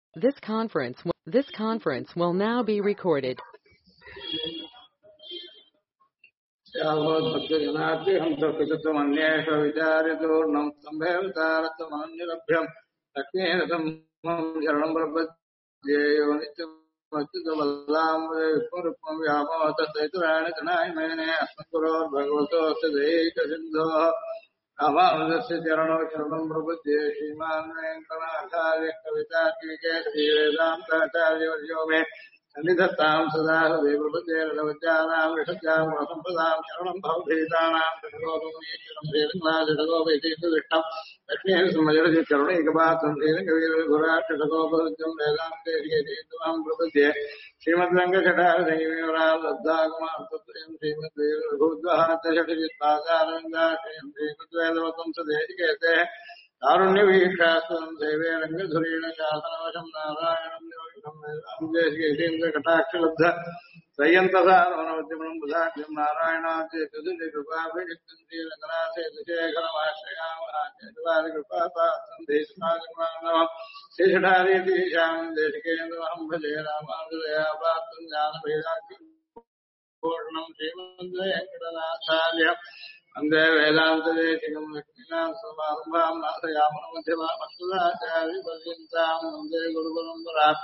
This conference will now be recorded. रामानुजस्य चरणौ शरणं प्रपद्ये श्रीमान् वेङ्कटनाथार्य कवितार्किकेसरी वेदान्ताचार्यवर्यो मे सन्निधत्तां सदा हृदे प्रपद्ये रघुवत्यानां ऋषत्यां वसम्पदां शरणं भवभीतानां षडगोपमुनीश्वरं श्रीरङ्गनाथषडगोपैतीर्थविष्टं लक्ष्मीं सुमजरति चरणैकपात्रं श्रीरङ्गवीरघुराक्षडगोपरुद्रं वेदान्ते श्रीयतीर्थमां प्रपद्ये श्रीमद्रङ्गषडारदयिरालब्धागमान्तत्रयं श्रीमद्वीरभूद्वहात्यषटिपादारविन्दाश्रयं श्रीमद्वेदवतं सदेशिकेते कारुण्यवीक्षास्वं देवे रङ्गधुरेण शासनवशं नारायणं देशिकेन्द्रकटाक्षलब्ध त्रय्यन्तसारवनवद्यमनं बुधाख्यं नारायणाद्यकृपाभिषिक्तं श्रीरङ्गनाथेतुशेखरमाश्रयामः देशपादकृपापात्रं शेषठारीतीशां देशिकेन्द्रमहं भजे रामानुजया प्राप्तं ज्ञानभेदाख्यं पूर्णं श्रीमद्वेङ्कटनाथार्यम् वन्दे वेदान्तदेशिकं लक्ष्मीनां समारम्भां नाथयामनमध्यमामस्तदाचार्यपर्यन्तां वन्दे गुरुपरम्पराम्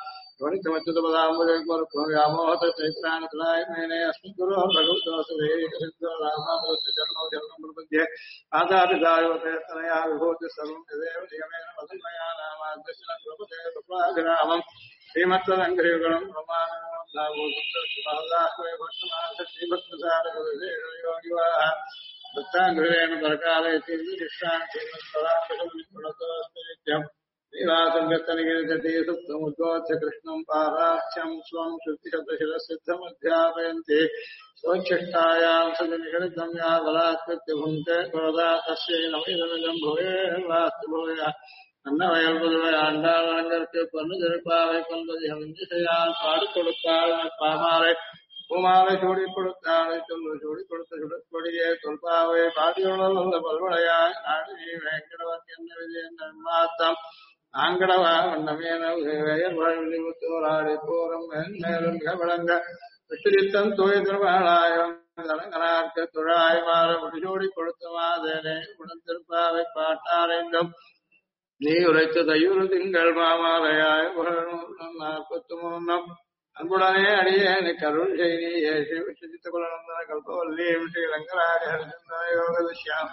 व्यामोहतचैत्राणितलायमेने अस्मिन् गुरो भगवतोऽसुरेकसिद्धो चरणौ शरणं प्रपद्ये मातापितायुवतेस्तनया विभूतिः सर्वं यदेव नियमेन वदन्मया नामाद्यस्य प्रपदे कृपाभिरामम् श्रीमत्तदङ्घ्रियुगलं प्रमाणमोद्धाभूतस्वदास्वय भक्तनाथ श्रीभक्तसारगुरुदेवयोगिवाः भक्ताङ्घ्रिरेण परकालयति शिष्टान् श्रीमत्पराङ्कुशं श्रीवासङ्गतनिगिरिजति सुप्तमुद्बोध्य कृष्णं पाराख्यं स्वं श्रुतिशतशिरसिद्धमध्यापयन्ति स्वच्छिष्टायां सजनिषिद्धं या बलात्कृत्य भुङ्क्ते क्रोधा तस्यै नमिदमिदं भूयेर्वास्तु भूयः அன்னவயல்புதுவை ஆண்டாளங்களுக்கு பொண்ணு திருப்பாவை கொள்வது அமைந்திசையால் பாடு கொடுத்தாள் பாமாலை பூமாலை சூடி கொடுத்தாளை சொல்லு சூடி கொடுத்த சுடற்கொடியே தொல்பாவை பாடியுள்ள பல்வளையாய் நாடு நீ வேங்கடவன் என்ன விஜயன் மாத்தம் ஆங்கடவா வண்ணமேன வேயர் வாழ்விழிவுத்தோராடி போரும் மேலும் விளங்க விட்டுரித்தம் தூய் திருமாலாயம் தலங்கனார்க்கு துழாய் மாற முடிசூடி கொடுத்த மாதேனே உடன் திருப்பாவை பாட்டாரைந்தும் நீ உரைத்த தையுறு திங்கள் மாமாலையாய் 43 அன்புடனே அடியேன் கருள் செய்தியே ஸ்ரீ விஷ்ணுசித்த குலநந்தன கல்பவல்லீம் ஸ்ரீ ரங்கராஜ ஹரிச்சந்திர யோக விஷ்யாம்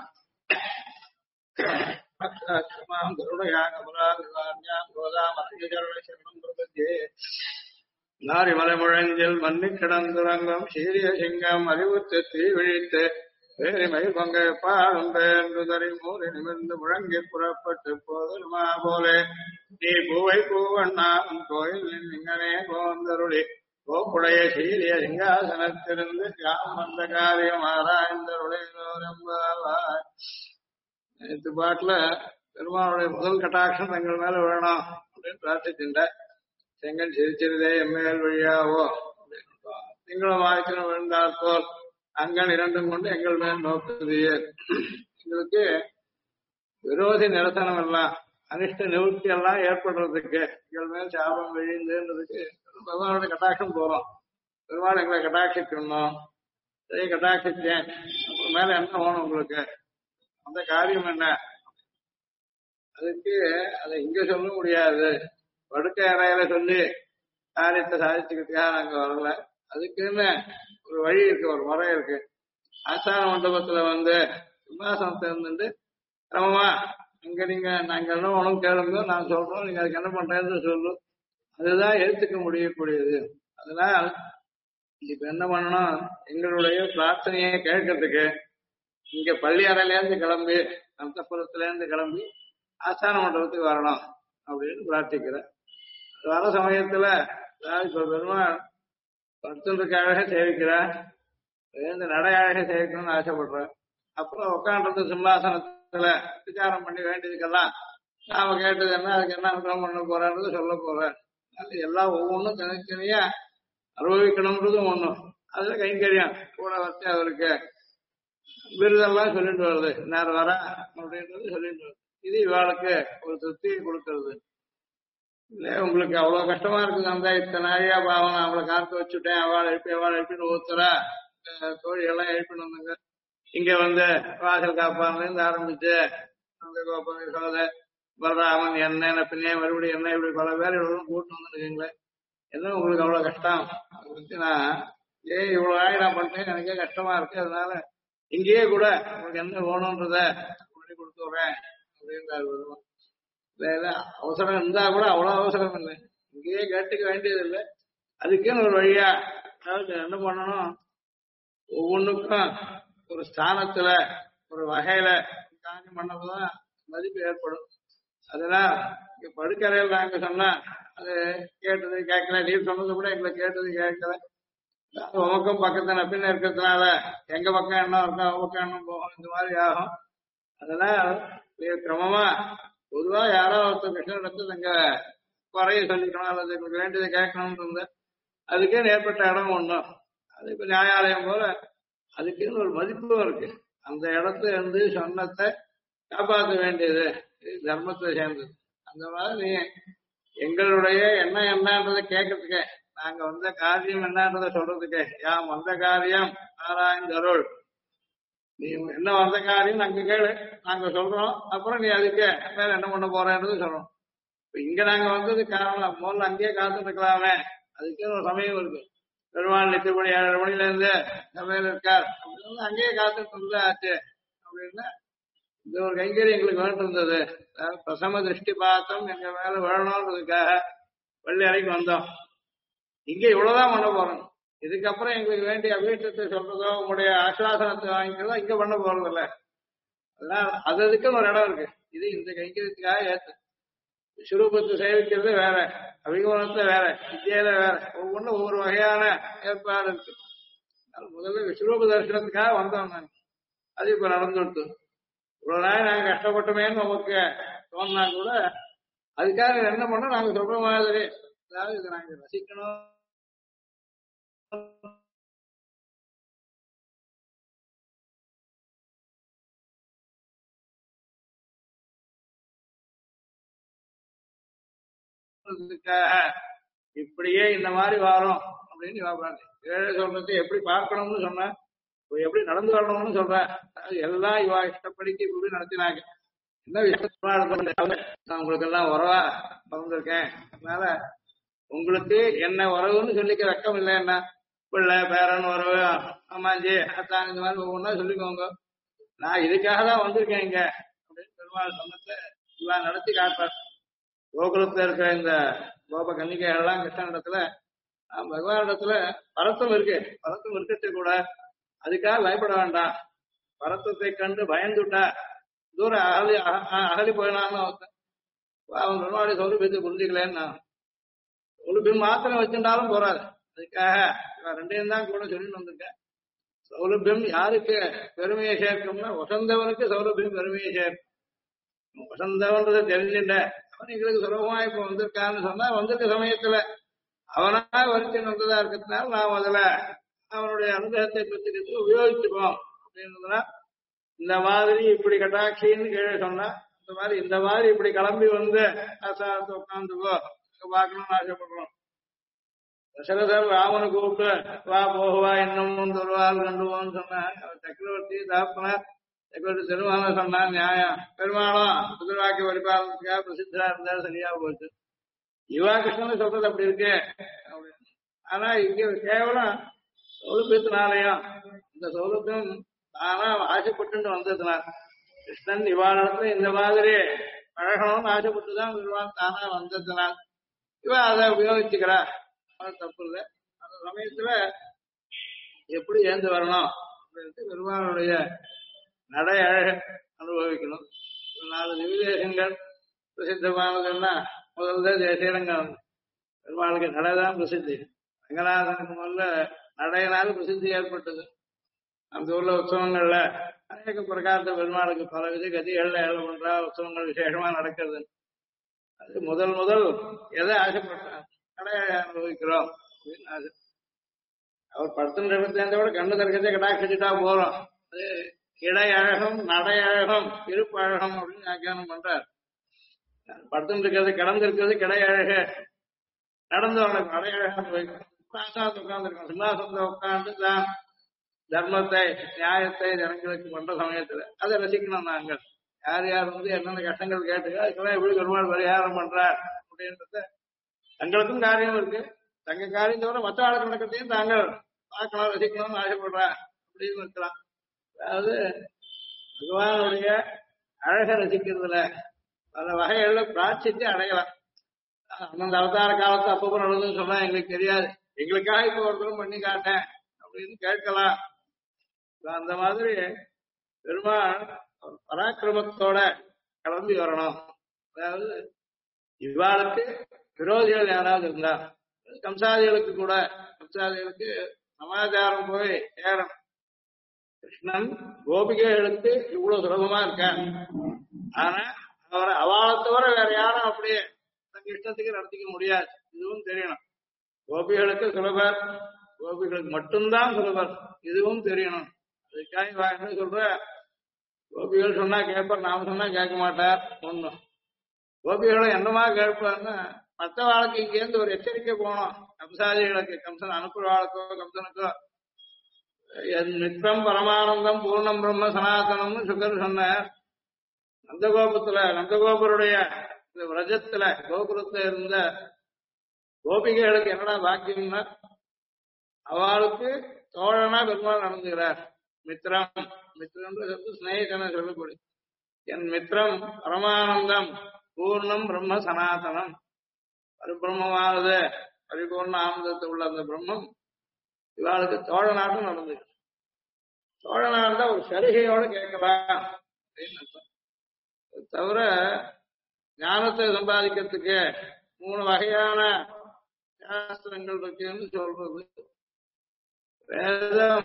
கருணையா கமலாதிவான்யாம் கோதாமரண சரணம் பிரபத்யே நாரிமலை முழங்கில் மன்னி கிடந்துறங்கும் சீரிய சிங்கம் அறிவுத்து தீ விழித்து வேரிமை பொங்கை பாடும் பேர்ந்துதறி மூறி நிமிர்ந்து முழங்கி புறப்பட்டு போதருமா போலே நீ பூவை பூவண்ணாம் கோயில் இங்கனே போந்தருளி கோப்புடைய சீரிய சிங்காசனத்திலிருந்து யாம் வந்த காரியம் ஆராய்ந்தருளைவாய். நேற்று பாட்டுல பெருமானுடைய முதல் கட்டாட்சம் எங்கள் மேல வேணும் அப்படின்னு பிரார்த்திச்சுட்ட செங்கல் சிரிச்சிருதே எம்மேல் வழியாவோ திங்களும் வாய்ச்சினம் விழுந்தால் போல் அங்கள் இரண்டும் கொண்டு எங்கள் மேல் நோக்குது. எங்களுக்கு விரோதி நிரசனம் எல்லாம் அனிஷ்ட நிவர்த்தி எல்லாம் ஏற்படுறதுக்கு எங்கள் மேல் சாபம் விழிந்துன்றதுக்கு பகவானோட கட்டாட்சம் போறோம். பெருமாள் எங்களை கட்டாட்சிக்கணும், சரி கட்டாட்சிச்சேன், மேல என்ன வேணும் உங்களுக்கு, அந்த காரியம் என்ன, அதுக்கு அதை இங்க சொல்ல முடியாது. படுக்கை அறையில சொல்லி காரியத்தை சாதிச்சுக்கிட்டா நாங்க வரல. அதுக்குன்னு ஒரு வழி இருக்கு, ஒரு முறை இருக்கு. ஆசார மண்டபத்துல சிம்மாசனத்தை இருந்துட்டு கிரமமா இங்க நீங்க நாங்க என்ன உணவு கேளுங்க, நான் சொல்றோம், நீங்க அதுக்கு என்ன பண்றேன்னு சொல்லு. அதுதான் ஏத்துக்க முடியக்கூடியது. அதனால் இப்ப என்ன பண்ணணும், எங்களுடைய பிரார்த்தனையை கேட்கறதுக்கு இங்க பள்ளி அறையில இருந்து கிளம்பி அந்தப்புறத்துல இருந்து கிளம்பி ஆசார மண்டபத்துக்கு வரணும் அப்படின்னு பிரார்த்திக்கிறேன். வர சமயத்துல இப்ப பெருமாள் படுத்துறதுக்கு அழக சேவிக்கிறேன், நடை அழக சேவிக்கணும்னு ஆசைப்படுறேன். அப்புறம் உட்காந்துறது சிம்மாசனத்துல விசாரம் பண்ணி வேண்டியதுக்கெல்லாம் நாம கேட்டது என்ன, அதுக்கு என்ன அனுகிரகம் பண்ண போறான்றது சொல்ல போறேன். அது எல்லாம் ஒவ்வொன்றும் தனித்தனியா அனுபவிக்கணும்ன்றதும் ஒண்ணும். அதுல கைங்கரியம் கூட அவருக்கு விருதெல்லாம் சொல்லிட்டு வருது, நேரம் வர அப்படின்றது சொல்லிட்டு வருது. இது இவாளுக்கு ஒரு திருப்தியை கொடுக்கறது. இல்ல உங்களுக்கு அவ்வளவு கஷ்டமா இருக்குது அந்த இத்தனை நாளையா பாவம் நான் அவளை காத்து வச்சுட்டேன் அவள் எழுப்பின்னு ஒருத்தரா தோழி எல்லாம் எழுப்பின்னு வந்தாங்க. இங்க வந்து வாசல் காப்பான்ல இருந்து ஆரம்பிச்சு அந்த கோப்பம் சோதை பலராமன் என்ன பின்னே மறுபடியும் என்ன இப்படி பல பேர் இவ்வளவு கூட்டு வந்துருக்கீங்களே என்ன உங்களுக்கு அவ்வளவு கஷ்டம் அதை பத்தி நான் ஏன் இவ்வளவு நாள் நான் பண்ணிட்டேன் எனக்கே கஷ்டமா இருக்கு. அதனால இங்கேயே கூட உங்களுக்கு என்ன வேணும்ன்றத பண்ணி கொடுத்து வரேன் அப்படின்றாரு வருவான். இல்ல அவசரம் இருந்தா கூட அவ்வளவு அவசரம் இல்லை, இங்கேயே கேட்டுக்க வேண்டியது இல்லை. அதுக்குன்னு ஒரு வழியா அதாவது என்ன பண்ணணும், ஒவ்வொன்றுக்கும் ஒரு ஸ்தானத்துல ஒரு வகையில காரியம் பண்ணப்பதான் மதிப்பு ஏற்படும். அதெல்லாம் இங்க படுக்கறையில் நாங்க சொன்னா அது கேட்டது கேட்கல, நீர் சொன்னது கூட எங்களை கேட்டது கேட்கல. உமக்கும் பக்கத்துல நப்பின்னு இருக்கிறதுனால எங்க பக்கம் என்ன இருக்கோ அவங்க பக்கம் என்ன போகும், இந்த மாதிரி ஆகும். அதெல்லாம் கிரமமா பொதுவா யாரோ ஒருத்தர் கிருஷ்ணனிடத்து தங்க குறைய சொல்லிக்கணும் அல்லது எங்களுக்கு வேண்டியதை கேட்கணும்னு இருந்த அதுக்கே ஏற்பட்ட இடம் ஒண்ணும். அது இப்ப நியாயாலயம் போல அதுக்குன்னு ஒரு மதிப்பும் இருக்கு. அந்த இடத்துல இருந்து சொன்னத்தை காப்பாற்ற வேண்டியது தர்மத்தை சேர்ந்தது. அந்த மாதிரி எங்களுடைய எண்ணம் என்னன்றதை கேட்கறதுக்கே, நாங்க வந்த காரியம் என்னன்றதை சொல்றதுக்கே, யாம் வந்த காரியம் ஆராய்ந்தருள், நீ என்ன வந்த காரியம் நாங்க கேளு, நாங்க சொல்றோம், அப்புறம் நீ அதுக்கு மேல என்ன பண்ண போறேன்றது சொல்றோம். இப்ப இங்க நாங்க வந்தது காரணம் முதல்ல அங்கேயே காத்துட்டு இருக்கலாமே, அதுக்கே ஒரு சமயம் இருக்கு. பெருமாள் நித்தியபடி 7:30 மணில இருந்து சமையல் இருக்கார் அப்படின்னு அங்கேயே காத்துட்டு இருந்தது ஆச்சு அப்படின்னா இந்த ஒரு கைங்கறி எங்களுக்கு வேண்டு இருந்தது. பிரசம திருஷ்டி பார்த்தோம் எங்க மேல விழணும்ன்றதுக்காக பள்ளி அறைக்கு வந்தோம். இங்க இவ்வளவுதான் பண்ண போறோம். இதுக்கப்புறம் எங்களுக்கு வேண்டிய அபீட்டத்தை சொல்றதோ உங்களுடைய ஆஸ்வாசனத்தை வாங்கிக்கிறதோ இங்க பண்ண போறது இல்ல. அதெல்லாம் அதுக்கு ஒரு இடம் இருக்கு. இது இந்த கைங்கரியத்துக்காக ஏத்து விஸ்வரூபத்தை சேவிக்கிறது வேற, அபிகமனத்துல வேற, வித்தியில வேற, ஒவ்வொன்றும் ஒவ்வொரு வகையான ஏற்பாடு இருக்கு. முதல்ல விஸ்வரூப தரிசனத்துக்காக வந்தோம் நாங்க. அது இப்ப நடந்துட்டு இவ்வளவு நாள் நாங்க கஷ்டப்பட்டோமேன்னு நமக்கு தோணுனா கூட அதுக்காக என்ன பண்ணோம், நாங்க சொல்ற மாதிரி அதாவது இதை நாங்க ரசிக்கணும் இப்படியே இந்த மாதிரி வரும் அப்படின்னு பாப்பாங்க. ஏழை சொல்றது எப்படி பார்க்கணும்னு சொன்ன, எப்படி நடந்து வரணும்னு சொல்ற, எல்லாம் இவா இஷ்டப்படிக்கு இப்படி நடத்தினாங்க. என்ன விஷயம் நான் உங்களுக்கு எல்லாம் உறவா பகிர்ந்திருக்கேன். அதனால உங்களுக்கு என்ன உறவுன்னு சொல்லிக்க வெக்கம் இல்லை. என்ன பிள்ளை பேரன் உறவு அம்மாஞ்சி அத்தான் இந்த மாதிரி ஒவ்வொன்றா சொல்லிக்கோங்க. நான் இதுக்காக தான் வந்திருக்கேன் இங்க அப்படின்னு பெருமாள் சொன்னதை இவா நடத்தி காட்டுறார். கோகுலத்துல இருக்கிற இந்த கோப கன்னிகைகள்லாம் கிருஷ்ணனிடத்துல பகவானிடத்துல பரத்தம் இருக்கு, பரத்தம் இருக்கிறது கூட அதுக்காக பயப்பட வேண்டாம். பரத்தத்தை கண்டு பயந்துட்டா தூரம் அகலி போயினான்னு அவன் பெருமாடி சௌரபியத்தை புரிஞ்சுக்கலன்னு சௌலபியம் மாத்திரம் வச்சுட்டாலும் போறாது. அதுக்காக ரெண்டையும் தான் கூட சொல்லிட்டு வந்திருக்கேன். சௌலபியம் யாருக்கு பெருமையை சேர்க்கும்னா வசந்தவனுக்கு சௌலபியம் பெருமையை சேர்க்கும். வசந்தவன்றதை தெரிஞ்சுட்ட அவன் எங்களுக்கு சுலபமா இப்ப வந்திருக்கான்னு சொன்னா வந்திருக்க சமயத்துல அவனா வரிச்சு வந்ததா இருக்கிறதுனால நாம் அதுல அவனுடைய அனுகிரகத்தை பெற்றுக்கிட்டு உபயோகிச்சுப்போம் அப்படின்றதுனா இந்த மாதிரி இப்படி கட்டாட்சின்னு கீழே சொன்னா இந்த மாதிரி இப்படி கிளம்பி வந்து ஆசாரத்தை உட்காந்துக்கோ பார்க்கணும்னு ஆசைப்படுறோம். தசரதர் ராமனை கூப்பிட்டு வா போகுவா இன்னும் தருவாள் கண்டுவோன்னு சொன்ன சக்கரவர்த்தி தாப்பனார் சக்கரவர்த்தி திருமான சொன்னா நியாயம். பெருமாளும் புதுவாக்கி வழிபாலத்துக்காக பிரசித்தா இருந்தாலும் சரியா போச்சு. யுவா கிருஷ்ணன் சொல்றது அப்படி இருக்கு அப்படின்னு. ஆனா இங்க கேவலம் சௌலபியத்தினாலயம் இந்த சௌலபியம் ஆனா ஆசைப்பட்டு வந்ததுனால கிருஷ்ணன் இவாளிடத்துல இந்த மாதிரி பழகணும்னு ஆசைப்பட்டுதான் பெருமாள் தானா வந்ததுனால் இவ அதை உபயோகிச்சுக்கிறா. தப்பு இல்லை. அந்த சமயத்துல எப்படி ஏந்து வரணும் அப்படின்ட்டு பெருமாளுடைய நடை அழக அனுபவிக்கணும். 4 திவ்யதேசங்கள் பிரசித்தமானதுன்னா முதல்ல தேசியரங்கம். பெருமாளுக்கு நடைதான் பிரசித்தி. ரங்கநாதனுக்கு முதல்ல நடையினால பிரசித்தி ஏற்பட்டது. அந்த ஊர்ல உற்சவங்கள்ல அநேக பிரகாரத்தை பெருமாளுக்கு பலவித கதிகள்ல ஏழை பண்றா உற்சவங்கள் விசேஷமா நடக்கிறது. அது முதல் எதை ஆசைப்பட்டார் நடையை அனுபவிக்கிறோம் அப்படின்னு ஆசை. அவர் படுத்துன்றத விட கண்ணு திறக்கத்தை கடாட்சிட்டா போறோம். அது இடை அழகம் நடை அழகம் இருப்பு அழகம் அப்படின்னு வியாக்கியானம் பண்றார். படுத்துட்டு இருக்கிறது கிடந்து இருக்கிறது கிடையழக நடந்து வரணும் அடையழகான சிம்மாசனத்தை உட்கார்ந்துருக்கோம் சிம்மாசனத்தை உட்கார்ந்து தான் தர்மத்தை நியாயத்தை ஜனங்களுக்கு பண்ற சமயத்துல அதை ரசிக்கணும் நாங்கள் யார் யார் வந்து என்னென்ன கஷ்டங்கள் கேட்டுக்க அதுக்கெல்லாம் எப்படி பெருமாள் பரிகாரம் பண்றார் அப்படின்றத தங்களுக்கும் காரியம் இருக்கு தங்க காரியம் தவிர மற்ற ஆளுக்கு நடக்கிறதையும் தாங்கள் பார்க்கலாம் ரசிக்கணும்னு ஆசைப்படுறேன் அப்படின்னு இருக்கலாம். அதாவது பகவானுடைய அழக ரசிக்கிறதுல பல வகைகள்ல பிராட்சித்து அடையலாம். அந்தந்த அவதார காலத்து அப்பப்போ நடந்ததுன்னு சொன்னா எங்களுக்கு தெரியாது, எங்களுக்காக இப்ப ஒருத்தரும் பண்ணி காட்டேன் அப்படின்னு கேட்கலாம். அந்த மாதிரி பெருமாள் பராக்கிரமத்தோட கிளம்பி வரணும். அதாவது இவ்வாளுக்கு விரோதிகள் யாராவது இருந்தா கம்சாதிகளுக்கு கூட கம்சாதிகளுக்கு சமாச்சாரம் போய் சேரணும். கிருஷ்ணன் கோபிகைகளுக்கு இவ்வளவு சுலபமா இருக்கான், ஆனா அவரை அவாளை தவிர வேற யாரும் அப்படியே தங்க இஷ்டத்துக்கு நடத்திக்க முடியாது. இதுவும் தெரியணும். கோபிகளுக்கு சுலபர், கோபிகளுக்கு மட்டும்தான் சுலபர், இதுவும் தெரியணும். அதுக்காக என்ன சொல்ற, கோபிகள் சொன்னா கேட்பார், நாம சொன்னா கேட்க மாட்டார். ஒண்ணும் கோபிகளை என்னமா கேட்பார்னா மற்ற வாழ்க்கை இங்கேருந்து ஒரு எச்சரிக்கை போனோம். கம்சாதிகளுக்கு கம்சன் அனுப்புற வாழ்க்கோ கம்சனுக்கோ என் மித்ரம் பரமானந்தம் பூர்ணம் பிரம்ம சனாதனம்னு சுகர் சொன்னார். நந்தகோபருடைய விரஜத்துல கோபுரத்துல இருந்த கோபிகைகளுக்கு என்னடா பாக்கியம்னா அவளுக்கு தோழனா பெருமாள் நடந்துகிறார். மித்ரம் மித்ரம் ஸ்நேகிதன சொல்லக்கூடிய என் மித்ரம் பரமானந்தம் பூர்ணம் பிரம்ம சனாதனம், பரிபிரம்மமானது பரிபூர்ண ஆனந்தத்தை உள்ள அந்த பிரம்மம் இவாளுக்கு தோழனாட்டம் நடந்து. தோழனார்ந்தா ஒரு சலுகையோட கேட்கலாம் அப்படின்னு தவிர ஞானத்தை சம்பாதிக்கிறதுக்கு 3 வகையான சாஸ்திரங்கள் இருக்குன்னு சொல்றது. வேதம்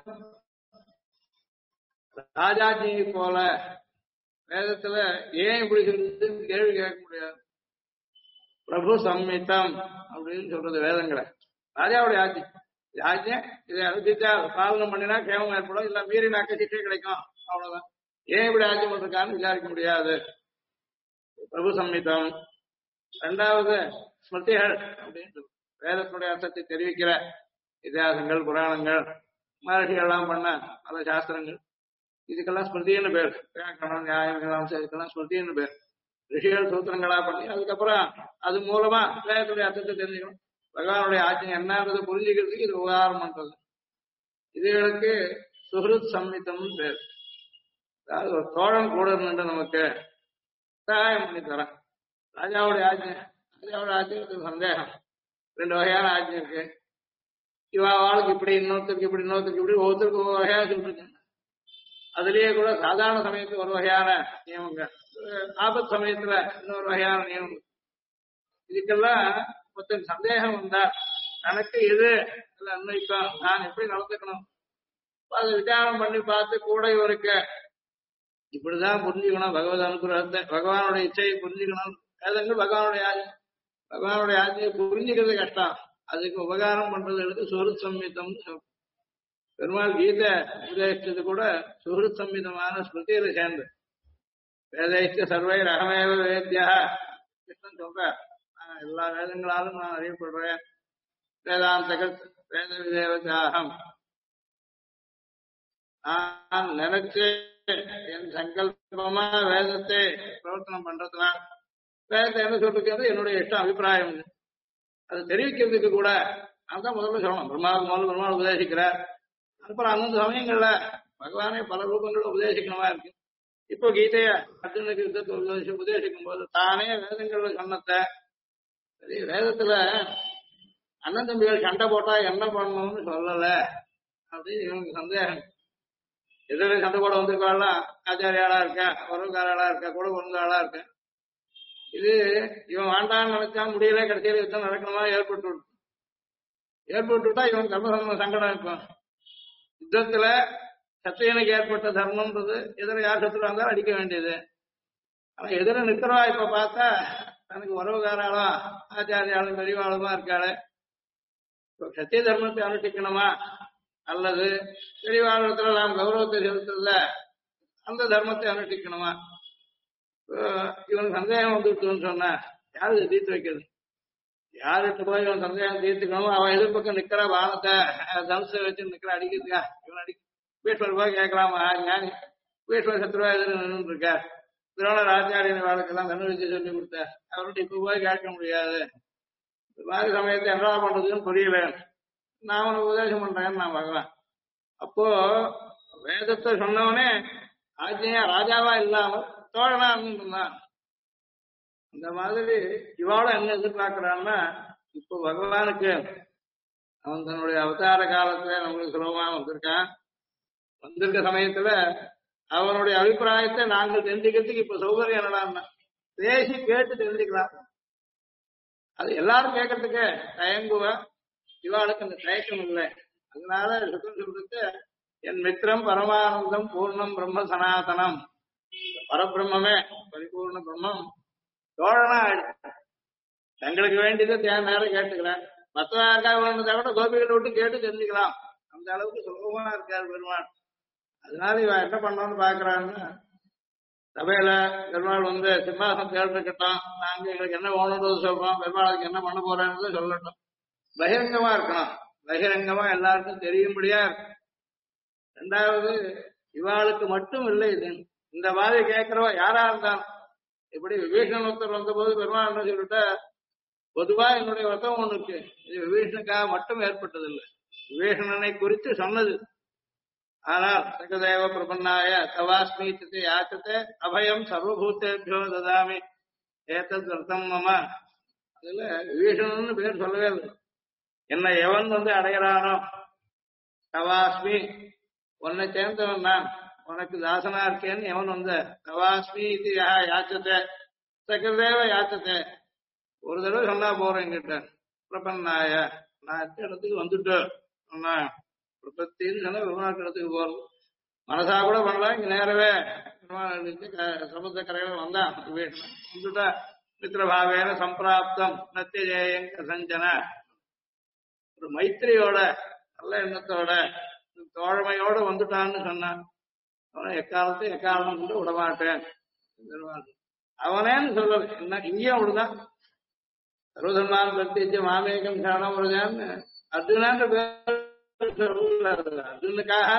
ராஜாஜியை போல வேதத்துல ஏன் இப்படி சொல்றதுன்னு கேள்வி கேட்க முடியாது. பிரபு சம்மிதம் அப்படின்னு சொல்றது வேதங்களை. ராஜாவுடைய ஆட்சி ஆஜ்யம் இதை அனுப்பிச்சா பாலனம் பண்ணினா கேவம் ஏற்படும், இல்ல மீறினாக்க சிட்டை கிடைக்கும், அவ்வளவுதான். ஏன் இப்படி ஆட்சி பண்றதுக்கான்னு விசாரிக்க முடியாது. பிரபு சம்மிதம். 2வது ஸ்மிருதிகள் அப்படின்னு வேதத்துடைய அர்த்தத்தை தெரிவிக்கிற இதிகாசங்கள் புராணங்கள் மகர்ஷிகள்லாம் பண்ண பல சாஸ்திரங்கள், இதுக்கெல்லாம் ஸ்மிருதின்னு பேர். வியாக்கரணம் நியாயம் இதுக்கெல்லாம் ஸ்மிருதின்னு பேர். ரிஷிகள் சூத்திரங்களா பண்ணி அதுக்கப்புறம் அது மூலமா வேதத்துடைய அர்த்தத்தை தெரிஞ்சுக்கணும். பகவானுடைய ஆட்சி என்னன்றது புரிஞ்சுக்கிறதுக்கு இது உபகாரம் பண்றது. இதுகளுக்கு சுஹ்ருத் சம்மிதம் பேர். அதாவது ஒரு தோழன் கூட இருந்துட்டு நமக்கு சகாயம் பண்ணி தரேன். ராஜாவுடைய ஆட்சி சந்தேகம். 2 வகையான ஆட்சி இருக்கு. இவாளுக்கு இப்படி இன்னொருத்தருக்கு இப்படி ஒவ்வொருத்தருக்கு ஒவ்வொரு வகையா சொல்லிருக்கேன். அதுலயே கூட சாதாரண சமயத்துக்கு ஒரு வகையான நியமங்கள், ஆபத்து சமயத்துல இன்னொரு வகையான நியமங்கள். இதுக்கெல்லாம் ஒருத்தன் சந்தேகம் வந்தா எனக்கு எது அன்வைக்கும், நான் எப்படி நடந்துக்கணும், அதை விசாரம் பண்ணி பார்த்து கூட இவருக்கு இப்படிதான் புரிஞ்சுக்கணும், பகவத் அனுகிரகத்தை பகவானுடைய இச்சையை புரிஞ்சுக்கணும். வேதங்கள் பகவானுடைய ஆட்சியை புரிஞ்சுக்கிறது கஷ்டம், அதுக்கு உபகாரம் பண்றது சுஹ்ருத் சம்மிதம். பெருமாள் கீதை உபதேசிச்சது கூட சுஹ்ருத் சம்மிதமான ஸ்மிருதியில சேர்ந்து. வேதைஷ்ட சர்வை ரகமேவ வேத்யா கிருஷ்ணன் சொல்ற, எல்லா வேதங்களாலும் நான் அறியப்படுறேன். வேதாந்தகள் வேத விதேவதாகம், நான் நினைச்சு என் சங்கல்பமா வேதத்தை பிரவர்த்தனம் பண்றதுனால வேதத்தை என்ன சொல்றது என்னுடைய இஷ்டம் அபிப்பிராயம். அது தெரிவிக்கிறதுக்கு கூட அதான் முதல்ல சொல்லணும். பெருமாள் உபதேசிக்கிறார். அப்புறம் அந்தந்த சமயங்கள்ல பகவானே பல ரூபங்கள்ல உபதேசிக்கணுமா இருக்கு. இப்போ கீதைய அர்ஜுனுக்கு யுத்தத்தை உபதேசிக்கும் போது தானே வேதங்கள்ல சொன்னத சரி, வேதத்துல அண்ணன் தம்பிகள் சண்டை போட்டா என்ன பண்ணணும்னு சொல்லல அப்படின்னு இவனுக்கு சந்தேகம். எதிர சண்டை போட வந்திருக்காள்லாம் ஆச்சாரியாளா இருக்கா, உறவுக்காராளா இருக்கா, கூட பிறந்தாளா இருக்கா. இது இவன் வேண்டான்னு நினைச்சா முடியல, கடைசியில யுத்தம் நடக்கணுமா ஏற்பட்டுட்டா இவன் கர்மசம்பந்த சங்கடம் இருக்கும். யுத்தத்துல சத்திரியனுக்கு ஏற்பட்ட தர்மம்ன்றது எதிர யார் சத்துருவா இருந்தாலும் அடிக்க வேண்டியது. ஆனா எதிர நிக்கிறவா இப்ப பார்த்தா தனக்கு உறவுகாராலும் ஆச்சாரியாலும் பெரியவாளுமா இருக்காளு. சத்திய தர்மத்தை அனுஷ்டிக்கணுமா அல்லது பெரியவாளத்துல நாம் கௌரவத்தை செலுத்துறதுல அந்த தர்மத்தை அனுஷ்டிக்கணுமா? இவன் சந்தேகம் வந்துட்டுன்னு சொன்னா யாரு இதை தீர்த்து வைக்கிறது? யார்கிட்ட போய் இவன் சந்தேகம் தீர்த்துக்கணும்? அவன் எதிர்பக்கம் நிக்கிற வானத்தை தனுசை வச்சு நிக்கிற அடிக்கிறதுக்கா இவன் அடி பீஷ்மர் போய் கேட்கலாமா? ஞானி பீஷ்மர் சத்ருவா எதிர நின்று இருக்க திரோண ராஜாரியின் வாழ்க்கெல்லாம் தனுவிச்சு சொல்லி கொடுத்த அவர்கிட்ட இப்ப போய் கேட்க முடியாது. இந்த மாதிரி சமயத்தை என்ன பண்றதுன்னு புரியல. நான் உனக்கு உபதேசம் பண்றேன்னு நான் பார்க்கலாம். அப்போ வேதத்தை சொன்னவனே ஆஜ்ஞையா ராஜாவா இல்லாமல் தோழனா இருந்தான். அந்த மாதிரி இவாள என்ன எதிர்பார்க்கிறான்னா, இப்போ பகவானுக்கு அவன் தன்னுடைய அவதார காலத்துல நம்மளுக்கு சுலபமா வந்திருக்கான். வந்திருக்க சமயத்துல அவனுடைய அபிப்பிராயத்தை நாங்கள் தெரிஞ்சுக்கிறதுக்கு இப்ப சௌகரியம் என்னடான்னா பேசி கேட்டு தெரிஞ்சுக்கலாம். அது எல்லாரும் கேட்கறதுக்கு தயங்குவா. இவாளுக்கு அந்த தயக்கம் இல்லை. அதனால சுத்தம் சொல்றது என் மித்திரம் பரமானந்தம் பூர்ணம் பிரம்ம சனாதனம், பரபிரம்மே பரிபூர்ண பிரம்மம் தோழனா தங்களுக்கு வேண்டியதை நேரம் கேட்டுக்கிறேன். மற்ற யாருக்காக வேண்டதை விட கோபிகளை விட்டு கேட்டு தெரிஞ்சுக்கலாம். அந்த அளவுக்கு சுலபமா இருக்காரு பெருமாள். அதனால இவன் என்ன பண்ணோம்னு பாக்குறான்னு, சபையில பெருமாள் வந்து சிம்மாசனம் கேட்டுக்கிட்டோம், நாங்க எங்களுக்கு என்ன வேணும்ன்றது சொல்றோம், பெருமாளுக்கு என்ன பண்ண போறேன்னு சொல்லட்டும். பகிரங்கமா இருக்கணும். பகிரங்கமா எல்லாருக்கும் தெரியும்படியா இருக்கும். ரெண்டாவது இவாளுக்கு மட்டும் இல்லை, இது இந்த மாதிரி கேட்கிறவ யாரா இருந்தாலும் இப்படி விபீஷணன் ஒருத்தர் வந்த போது பெருமாள் என்ன சொல்லிட்ட, பொதுவா என்னுடைய வர்த்தம் ஒண்ணு இருக்கு, இது விபீஷனுக்காக மட்டும் ஏற்பட்டதில்லை, விபீஷணனை குறித்து சொன்னது. ஆனால் சகதேவ பிரபன்னாய தவாஸ்மி திதி யாச்சதே அபயம் சர்வபூத்தேபியோ ததாமி ஏதத் வர்த்தம் மம. அதுல விபீஷணன் பேர் சொல்லவே இல்லை. என்னை எவன் வந்து அடைகிறானோ தவாஸ்மி உன்னை சேர்ந்தவன் நான், உனக்கு தாசனா இருக்கேன்னு எவன் வந்து தவாஸ்மி இது யாச்சத்தை சகதேவ யாச்சத்தை ஒரு தடவை சொன்னா போறேன் என்கிட்ட பிரபன்னாய நான் இடத்துக்கு வந்துட்டு பிரபத்தின்னு சொன்னா பெருமாள் இடத்துக்கு போறது மனசா கூட பண்ணலாம். இங்க நேரவே சமுத்திர கரையில வந்தான் வந்துட்டா மித்திரபாவேன சம்பிராப்தம் நத்தியேயங்க சஞ்சன ஒரு மைத்திரியோட நல்ல எண்ணத்தோட தோழமையோட வந்துட்டான்னு சொன்னான். அவனை எக்காரணம் கொண்டு விடமாட்டேன். அவனேன்னு சொல்றது என்ன இங்கேயும் அப்படிதான். சர்வதர்மான் பிரத்யேக மாமேகம் சரணம் வருதான்னு அர்ஜுனான்ற பேர் அர்ஜுனுக்காக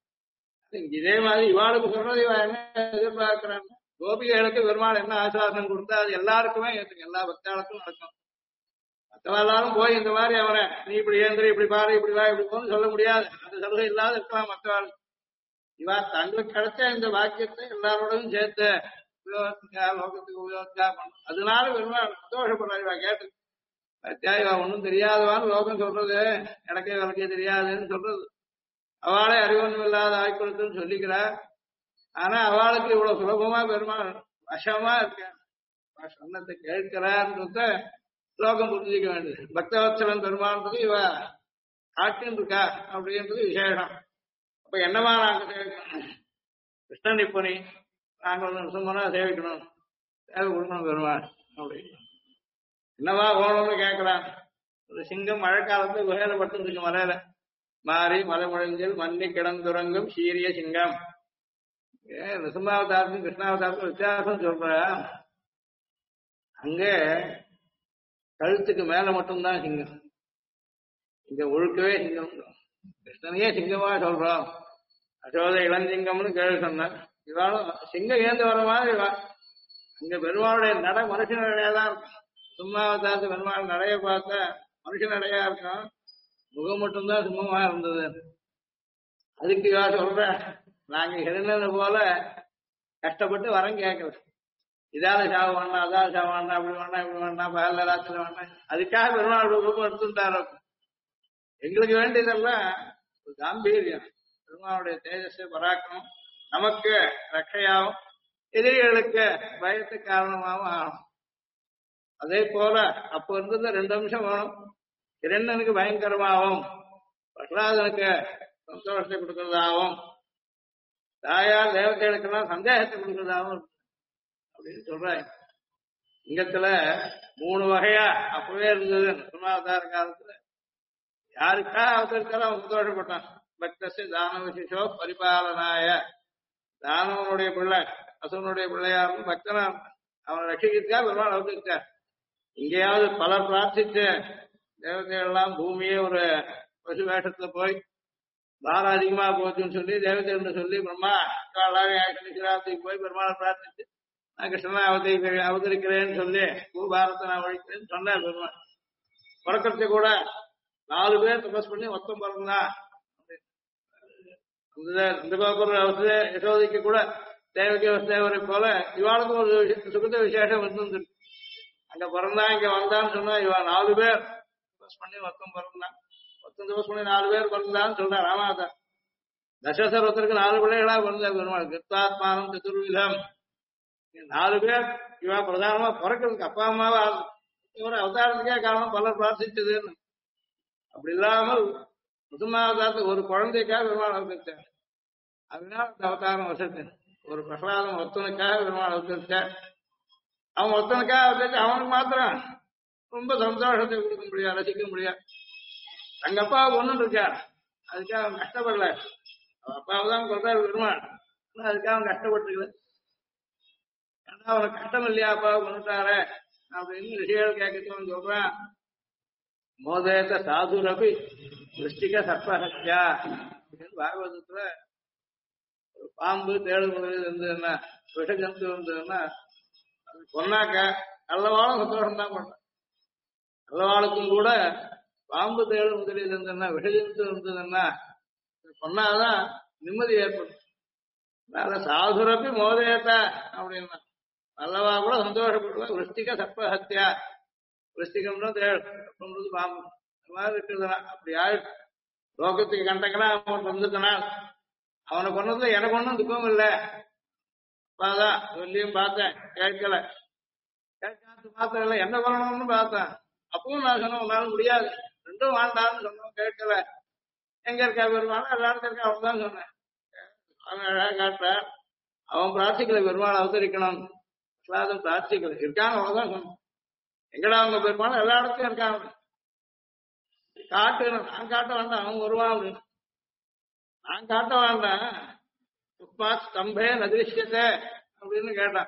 இதே மாதிரி இவாளுக்கு சொல்றது இவன் என்ன எதிர்பார்க்கிறான். கோபிகைகளுக்கு பெருமாள் என்ன ஆசுவாசம் கொடுத்தா அது எல்லாருக்குமே ஏற்றுக்கும், எல்லா பக்தாளுக்கும் நடக்கும். மற்றவ எல்லாரும் போய் இந்த மாதிரி அவனை நீ இப்படி ஏந்திரி இப்படி பாரு இப்படி வா இப்படி போன்னு சொல்ல முடியாது. அந்த சலுகை இல்லாத இருக்கலாம் மற்றவாள். இவா தங்களுக்கு கிடைச்ச இந்த வாக்கியத்தை எல்லாரோடையும் சேர்த்து லோகத்துக்கு உபயோகா பண்ணும். அதனால பெருமாள் சந்தோஷப்படுறா. இவா கேட்டு இவா ஒன்னும் தெரியாதவான்னு லோகம் சொல்றது, எனக்கே விளக்கே தெரியாதுன்னு சொல்றது. அவளே அறிவொன்றும் இல்லாத ஆய்க்குழுத்துன்னு சொல்லிக்கிறா. ஆனா அவளுக்கு இவ்வளவு சுலபமா பெருமாள் வசமா இருக்க சொன்னத்தை கேட்கிறான்றத லோகம் புரிஞ்சிக்க வேண்டியது. பக்தவத்சலன் பெருமாள்ன்றது இவ காட்டின்னு இருக்கா அப்படின்றது விசேஷம். அப்ப என்னவா நாங்க சேவிக்கணும்? கிருஷ்ணன் இப்ப நீ நாங்க ஒரு நிமிஷம்னா சேவிக்கணும், சேவை கொடுக்கணும் பெருமாள் அப்படின்னு என்னவா போகணும்னு கேட்கலாம். ஒரு சிங்கம் மழைக்காலத்துல குகையில படுத்துருக்கு மலையில மாறி மலை முழங்கில் மண்ணி கிடந்துறங்கும் சீரிய சிங்கம். நிருசிம்மாவதாரத்துக்கும் கிருஷ்ணாவதாரத்துக்கும் வித்தியாசம் சொல்ற. அங்க கழுத்துக்கு மேல மட்டும்தான் சிங்கம், இங்க ஒழுக்கவே சிங்கம். கிருஷ்ணனையே சிங்கமா சொல்றோம். அசோத இளஞ்சிங்கம்னு கேள்வி சொன்னேன். இவாளும் சிங்கம் ஏந்து வர மாதிரி வா. இங்க பெருமாளுடைய நடை மனுஷன் நடையாதான் இருக்கும். சிம்மாவதாரத்து பெருமாள் நடைய பார்த்தா மனுஷன் நடையா இருக்கும், முகம் மட்டும்தான் சிம்மமா இருந்தது. அதுக்கு இவா சொல்ற, நாங்க இருந்தது போல கஷ்டப்பட்டு வரம் கேட்கல. இதால சாவு வேணா அதால சாவு வேணா அப்படி வேணா இப்படி வேணா பகல்ல ராத்திரி வேணா அதுக்காக பெருமாள் ரூபம் எடுத்துட்டாரு. எங்களுக்கு வேண்டியதெல்லாம் காம்பீரியம், பெருமாளுடைய தேஜஸ் பராக்கிரமம் நமக்கு ரட்சையாகும், எதிரிகளுக்கு பயத்துக்கு காரணமாகவும் ஆகும். அதே போல அப்ப இருந்தது 2 அம்சம் வேணும். இரண்டனுக்கு பயங்கரமாகவும் பிரகலாதனுக்கு சந்தோஷத்தை கொடுக்கறதாகவும் தாயார் தேவதைகளுக்கெல்லாம் சந்தேகத்தை கொடுக்கறதாகவும் அப்படின்னு சொல்றாங்க. இங்கத்துல 3 வகையா அப்பவே இருந்தது. நிருசிம்மாவதார காலத்துல யாருக்கா அவசரத்தாலும் அவன் சந்தோஷப்பட்டான். பக்தசு தான விசேஷோ பரிபாலனாய, தானவனுடைய பிள்ளை அசுரனுடைய பிள்ளையாரும் பக்தனா அவனை ரட்சிக்கிறதுக்காக பெருமாள் அவதரித்தார். இங்கேயாவது பலர் பிரார்த்திச்சு தேவதைகள் எல்லாம் பூமியே ஒரு பசு வேஷத்துல போய் பாரம் அதிகமா போச்சுன்னு சொல்லி தேவதைகள் சொல்லி பிரம்மா சிராத்துக்கு போய் பெருமாளை பிரார்த்திச்சு நான் கிருஷ்ணனா அவதரிக்கிறேன்னு சொல்லி பூபாரத்தை நான் ஒழிக்கிறேன்னு சொன்னார் பெருமாள். பிறக்கிறத கூட 4 பேர் தபஸ் பண்ணி மொத்தம் பிறந்தான். அந்த கோபுர யசோதைக்கு கூட தேவகி வசுதேவரை போல இவாளுக்கும் ஒரு சுகத விசேஷம் இருந்திருக்கு. அங்க பிறந்தான் இங்க வந்தான்னு சொன்னா இவா 4 பேர் தபஸ் பண்ணி மொத்தம் பிறந்தான். மொத்தம் தபஸ் பண்ணி 4 பேர் பிறந்தான்னு சொல்றான் ராமாதான். தசரதர் ஒருத்தருக்கு 4 பிள்ளைகளா பிறந்த பெருமாள் கிருத்தாத்மானம் சதுர்விதம் 4 பேர் இவா பிரதானமா பிறக்கிறதுக்கு அப்பா அம்மாவா ஒரு அவதாரத்துக்கே காரணம் பலர் பிரார்த்திச்சதுன்னு. அப்படி இல்லாமல் முதமாவதாரத்துக்கு ஒரு குழந்தைக்காக பெருமாள் அவதரிச்சார். அதனால அந்த அவதாரம் வசத்து ஒரு பிரகலாதம் ஒருத்தனுக்காக பெருமாள் அவதரிச்சார். அவன் ஒருத்தனுக்காக அவதரிச்சு அவனுக்கு மாத்திரம் ரொம்ப சந்தோஷத்தை கொடுக்க முடியாது, ரசிக்க முடியாது. தங்க அப்பாவுக்கு ஒண்ணும் இருக்கார், அதுக்காக அவன் கஷ்டப்படல. அவன் அப்பாவை தான் கொண்டாரு பெருமாள், அதுக்காக அவன் கஷ்டப்பட்டுக்கல. ஏன்னா அவனுக்கு கஷ்டம் இல்லையா அப்பாவை கொண்டுட்டாரு அப்படின்னு ரிஷிகள் கேட்கணும் சொல்றான். மோதேத்த சாதுரபி திருஷ்டிக சர்ப்பஹத்யா அப்படின்னு பாகவதத்துல ஒரு பாம்பு தேடு முதலில் இருந்ததுன்னா விஷ ஜந்து இருந்ததுன்னா அது கொன்னாக்க நல்லவாளும் சந்தோஷம் தான் பண்றான். நல்லவாளுக்கும் கூட பாம்பு தேடு முதலில் இருந்ததுன்னா விஷ ஜந்து இருந்ததுன்னா கொன்னாதான் நிம்மதி ஏற்படும். அதனால சாதுரபி மோதேத்த அப்படின்னா நல்லவா கூட சந்தோஷப்படுவா. விருஷ்டிக சர்ப்பஹத்யா விருஷ்டிகம்னா தேடுறது பாம்பு அந்த மாதிரி இருக்குதுன்னா அப்படி ஆயிடுச்சு. லோகத்துக்கு கண்டக்கனா அவன் வந்துட்டனான். அவனை கொண்டதுல எனக்கு ஒன்றும் துக்கம் இல்லை. அப்பாதான் சொல்லியும் பார்த்தேன், கேட்கல. கேட்காது மாத்திரம் இல்லை, என்ன பண்ணணும்னு பார்த்தேன். அப்பவும் நான் சொன்னேன் உன்னால முடியாது, ரெண்டும் வேண்டாம்னு சொன்னோம், கேட்கல. எங்க இருக்கா பெருமாள், எல்லாரும் இருக்கா, அவன் தான் சொன்னேன். அவன் அழகா காட்டான். அவன் பிரார்த்திக்கல பெருமாள் அவதரிக்கணும், பிரார்த்திக்கல இருக்காங்க, அவ்வளவுதான் சொன்னேன். எங்கடா அவங்க பெருமாள் எல்லா இடத்துலயும் இருக்காங்க, காட்டு நான் காட்ட வேண்டாம், அவன் வருவான் அப்படின்னு. நான் காட்ட வேண்டாம், கஸ்மாத் ஸ்தம்பே நதிஷ்யத்தை அப்படின்னு கேட்டான்.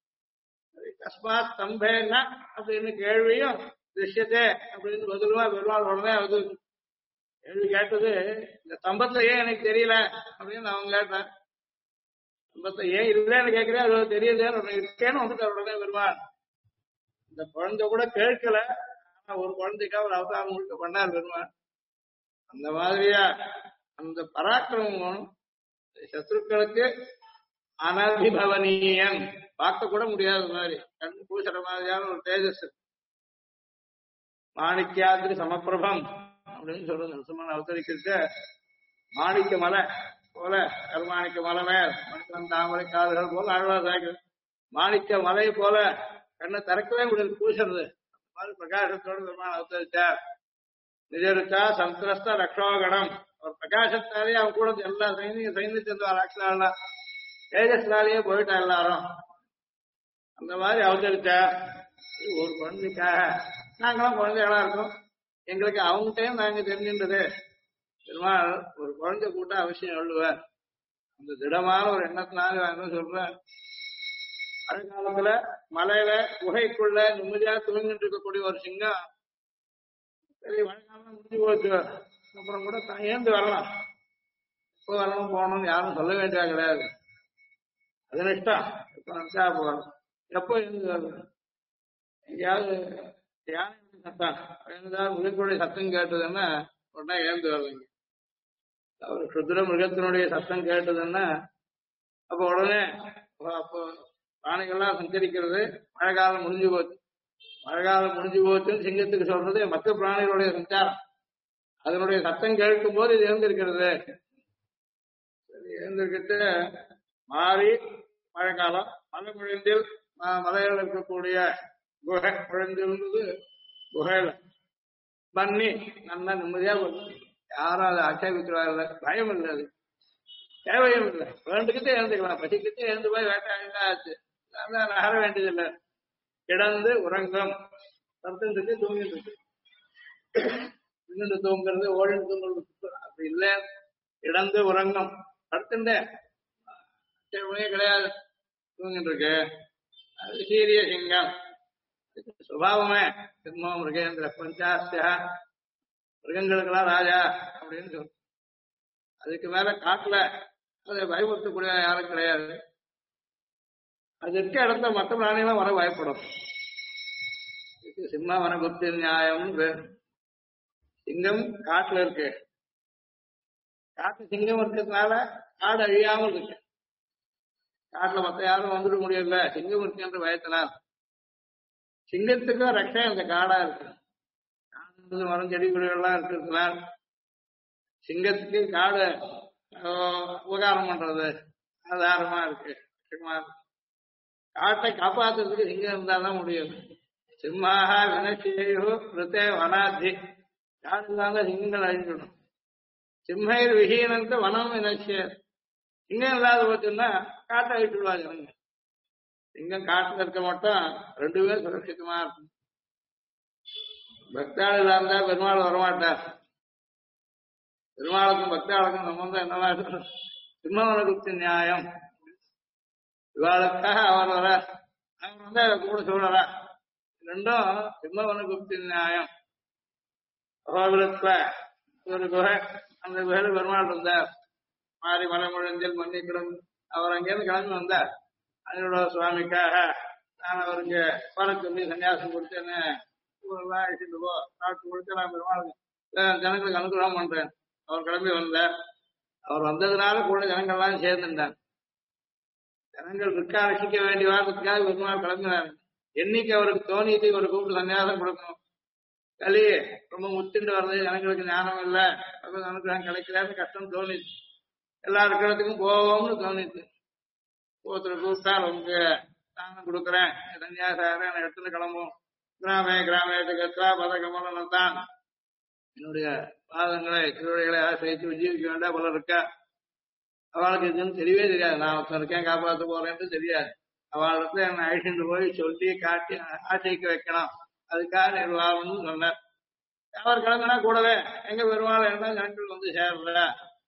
கஸ்மாத் ஸ்தம்பேன்னா அப்படின்னு கேள்வியும் திருஷ்யத்தை அப்படின்னு பதிலுமா பெருமாள் உடனே அது கேள்வி கேட்டது. இந்த ஸ்தம்பத்துல ஏன் எனக்கு தெரியல அப்படின்னு அவன் கேட்டான். ஸ்தம்பத்தை ஏன் இல்லைன்னு கேட்கிறேன், அது தெரியல இருக்கேன்னு வந்துட்டு உடனே பெருமாள். இந்த குழந்தை கூட கேட்கல, ஆனா ஒரு குழந்தைக்காக ஒரு அவதாரம் முழுக்க பண்ணார் பெருமாள். அந்த மாதிரியா அந்த பராக்கிரமம் சத்ருக்களுக்கு அனபிபவனீயன், பார்க்க கூட முடியாத மாதிரி கண் பூசற மாதிரியான ஒரு தேஜஸ். மாணிக்கியாதிரி சமப்பிரபம் அப்படின்னு சொல்றது நரசிம்மன் அவதரிக்க மாணிக்க மலை போல, கருமாணிக்க மலை மேல் மணிக்கன் தாமரை காதுகள் போல ஆழ்வார் சாய்க்கிறது. மாணிக்க மலை போல கண்ணை திறக்கவே முடியாது, பூசுறது. அந்த மாதிரி பிரகாசத்தோடு பெருமாள் அவதரிச்சார். நிஜருக்கா சந்திரஸ்த ரக்ஷோகணம், ஒரு பிரகாசத்தாலே அவன் கூட எல்லா சைன்யத்தை ராட்சலாம் தேஜஸ்னாலேயே போயிட்டா எல்லாரும். அந்த மாதிரி அவதரிச்சார். ஒரு குழந்தைக்காக நாங்களாம் குழந்தைகளா இருக்கோம், எங்களுக்கு அவங்ககிட்டயும் நாங்க தெரிஞ்சின்றது. பெருமாள் ஒரு குழந்தை கூட்ட அவசியம் எழுதுவார். அந்த திடமான ஒரு எண்ணத்தினால என்ன சொல்றேன், மழை காலத்துல மலையில குகைக்குள்ள நிம்மதியா தூங்கிட்டு இருக்கக்கூடிய ஒரு சிங்கம், சரி மழை காலம் முடிஞ்சு போச்சு, அப்புறம் கூட ஏந்து வரலாம், எப்போ வரணும் போகணும்னு யாரும் சொல்ல வேண்டியதா கிடையாது. அது இஷ்டம், எப்ப நினைச்சா போகணும். எப்போ எழுந்து வரணும், எங்கேயாவது யானை சத்தம் எழுந்தால் மிருகத்துடைய சத்தம் கேட்டதுன்னா உடனே எழுந்து வருவீங்க. ஒரு சுத்திர மிருகத்தினுடைய சத்தம் கேட்டதுன்னா அப்போ உடனே அப்போ பிராணிகள்லாம் சஞ்சரிக்கிறது. மழை காலம் முடிஞ்சு போச்சு, மழை காலம் முடிஞ்சு போச்சுன்னு சிங்கத்துக்கு சொல்றது மற்ற பிராணிகளுடைய சஞ்சாரம். அதனுடைய சத்தம் கேட்கும் போது இது எழுந்திருக்கிறது. சரி, எழுந்திருக்கிட்டு மாறி மழை காலம், மலை முழிந்தில் மலையில் இருக்கக்கூடிய குகை முழிந்திருந்தது. குகையில பண்ணி நல்லா நிம்மதியா யாரும் அதை ஆட்சேபிக்கிறார்கள், பயம் இல்லை, அது தேவையும் இல்லை. வேண்டுக்கிட்டே எழுந்துக்கலாம், பசிக்கிட்டே எழுந்து போய் வேட்டாச்சு நகர வேண்டியதில்லை. கிடந்து உறங்கும், சத்தத்துக்கு தூங்கிட்டு இருக்கு. நின்று தூங்குறது ஓடிந்து தூங்குறது அப்படி இல்லை, கிடந்து உறங்கும். படுத்துட்டேன் கிடையாது. தூங்கிட்டு இருக்கு. அது சீரிய சிங்கம். சுபாவமே சிம்மம் மிருகேந்திர பஞ்சாஸ்தியா, மிருகங்களுக்கெல்லாம் ராஜா அப்படின்னு சொல்லு. அதுக்கு மேல காட்டுல அதை பயமுறுத்தக்கூடிய யாரும் கிடையாது. அது இருக்க இடத்துல மற்ற பிராணிகளும் வர பயப்படும். இதுக்கு சிம்ம வனபுத்தி நியாயம்னு பேர். சிங்கம் காட்டுல இருக்கு. காட்டு சிங்கம் இருக்கிறதுனால காடு அழியாமல் இருக்கு. காட்டுல மத்த யாரும் வந்துட முடியல சிங்கம் இருக்குன்ற பயத்தினால். சிங்கத்துக்கும் ரட்சை அந்த காடா இருக்கு. காடு மரம் செடி கொடிகள்லாம் இருக்கிறதுனால் சிங்கத்துக்கு காடு உபகாரம் பண்றது ஆதாரமா இருக்கு. காட்டை காப்பாத்துறதுக்கு சிங்கம் இருந்தாதான் முடியும். சிம்மாக வினசியோ ரித்தே வனாத்தி, காடு இல்லாத சிங்கங்கள் அழிஞ்சிடும். சிம்மையில் விஹீனந்த வனம் வினசிய, சிங்கம் இல்லாத போச்சுன்னா காட்டை அழிச்சுடுவாங்க. சிங்கம் காட்டுல இருக்க மட்டும் ரெண்டுமே சுரட்சிதமா இருக்கும். பக்தாள் இல்லாத பெருமாள் வரமாட்டார். பெருமாளுக்கும் பக்தாளுக்கும் சம்பந்தம் என்னவா சிம்மவனகுப்தி நியாயம். இவாளுக்காக அவர் வர, அவர் வந்து கூட சொல்றா. ரெண்டும் சிம்மவனகுப்தி நியாயம். கோவிலத்துல ஒரு குகை, அந்த குகையில பெருமாள் இருந்தார். மாறி மலை முழஞ்சல் மன்னிக்கிடம். அவர் அங்கேருந்து கிளம்பி வந்தார். அதனோட சுவாமிக்காக நான் அவருக்கு வர சொல்லி சன்னியாசம் கொடுத்தேன்னு ஊரெல்லாம் அழைச்சிட்டு போ, நாட்டு கொடுத்து நான் பெருமாள் ஜனங்களுக்கு அனுகிரகம் பண்றேன். அவர் கிளம்பி வந்தார். அவர் வந்ததுனால கூட ஜனங்கள்லாம் சேர்ந்துட்டாங்க. ஜனங்கள் இருக்கா ரசிக்க வேண்டிய வாரத்துக்காக பெருமாள் கிளம்பினார். என்னைக்கு அவருக்கு தோணிட்டு ஒரு கூப்பிட்டு சன்னியாசம் கொடுக்கணும், களி ரொம்ப முத்திண்டு வருது, ஜனங்களுக்கு ஞானம் இல்லை, அனுகிரகம் கிடைக்கலன்னு கஷ்டம் தோணிச்சு. எல்லா இருக்கிறதுக்கும் போவோம்னு தோணிச்சு. ஒருத்தர் கூப்பிட்டா ரொம்ப தானம் கொடுக்குறேன், சன்னியாசாரன் எடுத்துன்னு கிளம்பும். கிராமத்துக்கு பதக்கமலம் தான் என்னுடைய பாதங்களை திருவடிகளை ஆசிரியத்து உஜீவிக்க வேண்டாம் போல இருக்கா. அவளுக்கு இதுன்னு தெரியவே தெரியாது. நான் ஒருத்தன் இருக்கேன் காப்பாற்ற போறேன்னு தெரியாது. அவளுக்கு என்னை அழிச்சுட்டு போய் சொல்லி காட்டி ஆசைக்க வைக்கணும், அதுக்காக நிர்வாகம்னு சொன்னார். அவர் கிளம்பினா கூடவே எங்க பெருமாள் என்ன ஜனங்கள் வந்து சேரல,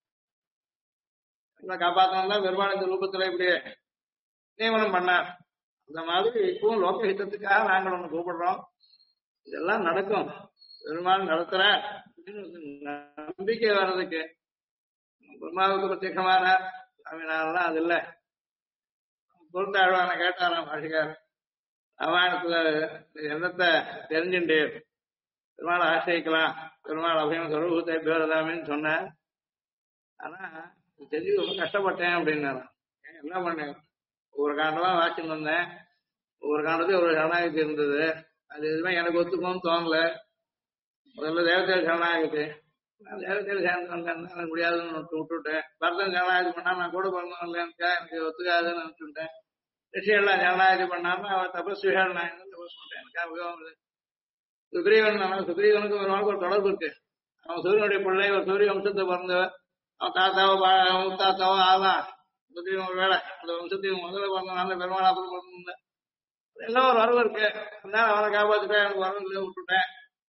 காப்பாற்றணும் தான் பெருமாள் இந்த ரூபத்துல இப்படி நியமனம் பண்ணார். அந்த மாதிரி இப்பவும் லோகஹிதத்துக்காக நாங்கள் ஒண்ணு கூப்பிடுறோம். இதெல்லாம் நடக்கும், பெருமாள் நடத்துற நம்பிக்கை வர்றதுக்கு. பெருமாவுக்கு பிரத்யேகமான சாமினாரெல்லாம் அது இல்லை. பொருத்தாழ்வான கேட்டாராம் பாஷிகார், ராமாயணத்துல என்னத்தை தெரிஞ்சுட்டு பெருமாள் ஆசிரிக்கலாம், பெருமாள் அபயம் சொரூபத்தை பேரதாமின்னு சொன்னேன். ஆனா தெரிஞ்சு ரொம்ப கஷ்டப்பட்டேன் அப்படின்னாராம். என்ன பண்ணேன், ஒவ்வொரு காண்டெல்லாம் வாசின்னு வந்தேன். ஒவ்வொரு காண்டத்தையும் ஒரு சரணாகதி இருந்தது. அது எதுவுமே எனக்கு ஒத்துக்கும்னு தோணல. முதல்ல தேவதையில் சரணாகதி, நான் தேவதையில் சேர்ந்து வந்தேன், எனக்கு முடியாதுன்னு விட்டுவிட்டேன். பரதன் சரணாகதி பண்ணா நான் கூட பிறந்தோம் இல்லையா, எனக்கு ஒத்துக்காதுன்னு நினைச்சுட்டேன். ரிஷியெல்லாம் சரணாகதி பண்ணாம அவர் தபஸ்விகள் நான் தபஸ் பண்றேன், எனக்கு அபயோகம் இல்லை. சுக்ரீவன், சுக்ரீவனுக்கு ஒரு நாளுக்கு ஒரு தொடர்பு இருக்கு. அவன் சூரியனுடைய பிள்ளை, ஒரு சூரிய வம்சத்தை பிறந்தவர். அவன் தாத்தாவோ முத்தாத்தாவோ ஆகலாம். சுக்ரீவன் வேலை அந்த வம்சத்தையும் முதல்ல பிறந்தனால பெருமாள் அப்புறம் பிறந்திருந்தேன். எல்லாம் ஒரு வரவு இருக்கு. அதனால அவனை காப்பாத்துட்டேன், எனக்கு வரவு இல்லை விட்டுட்டேன்.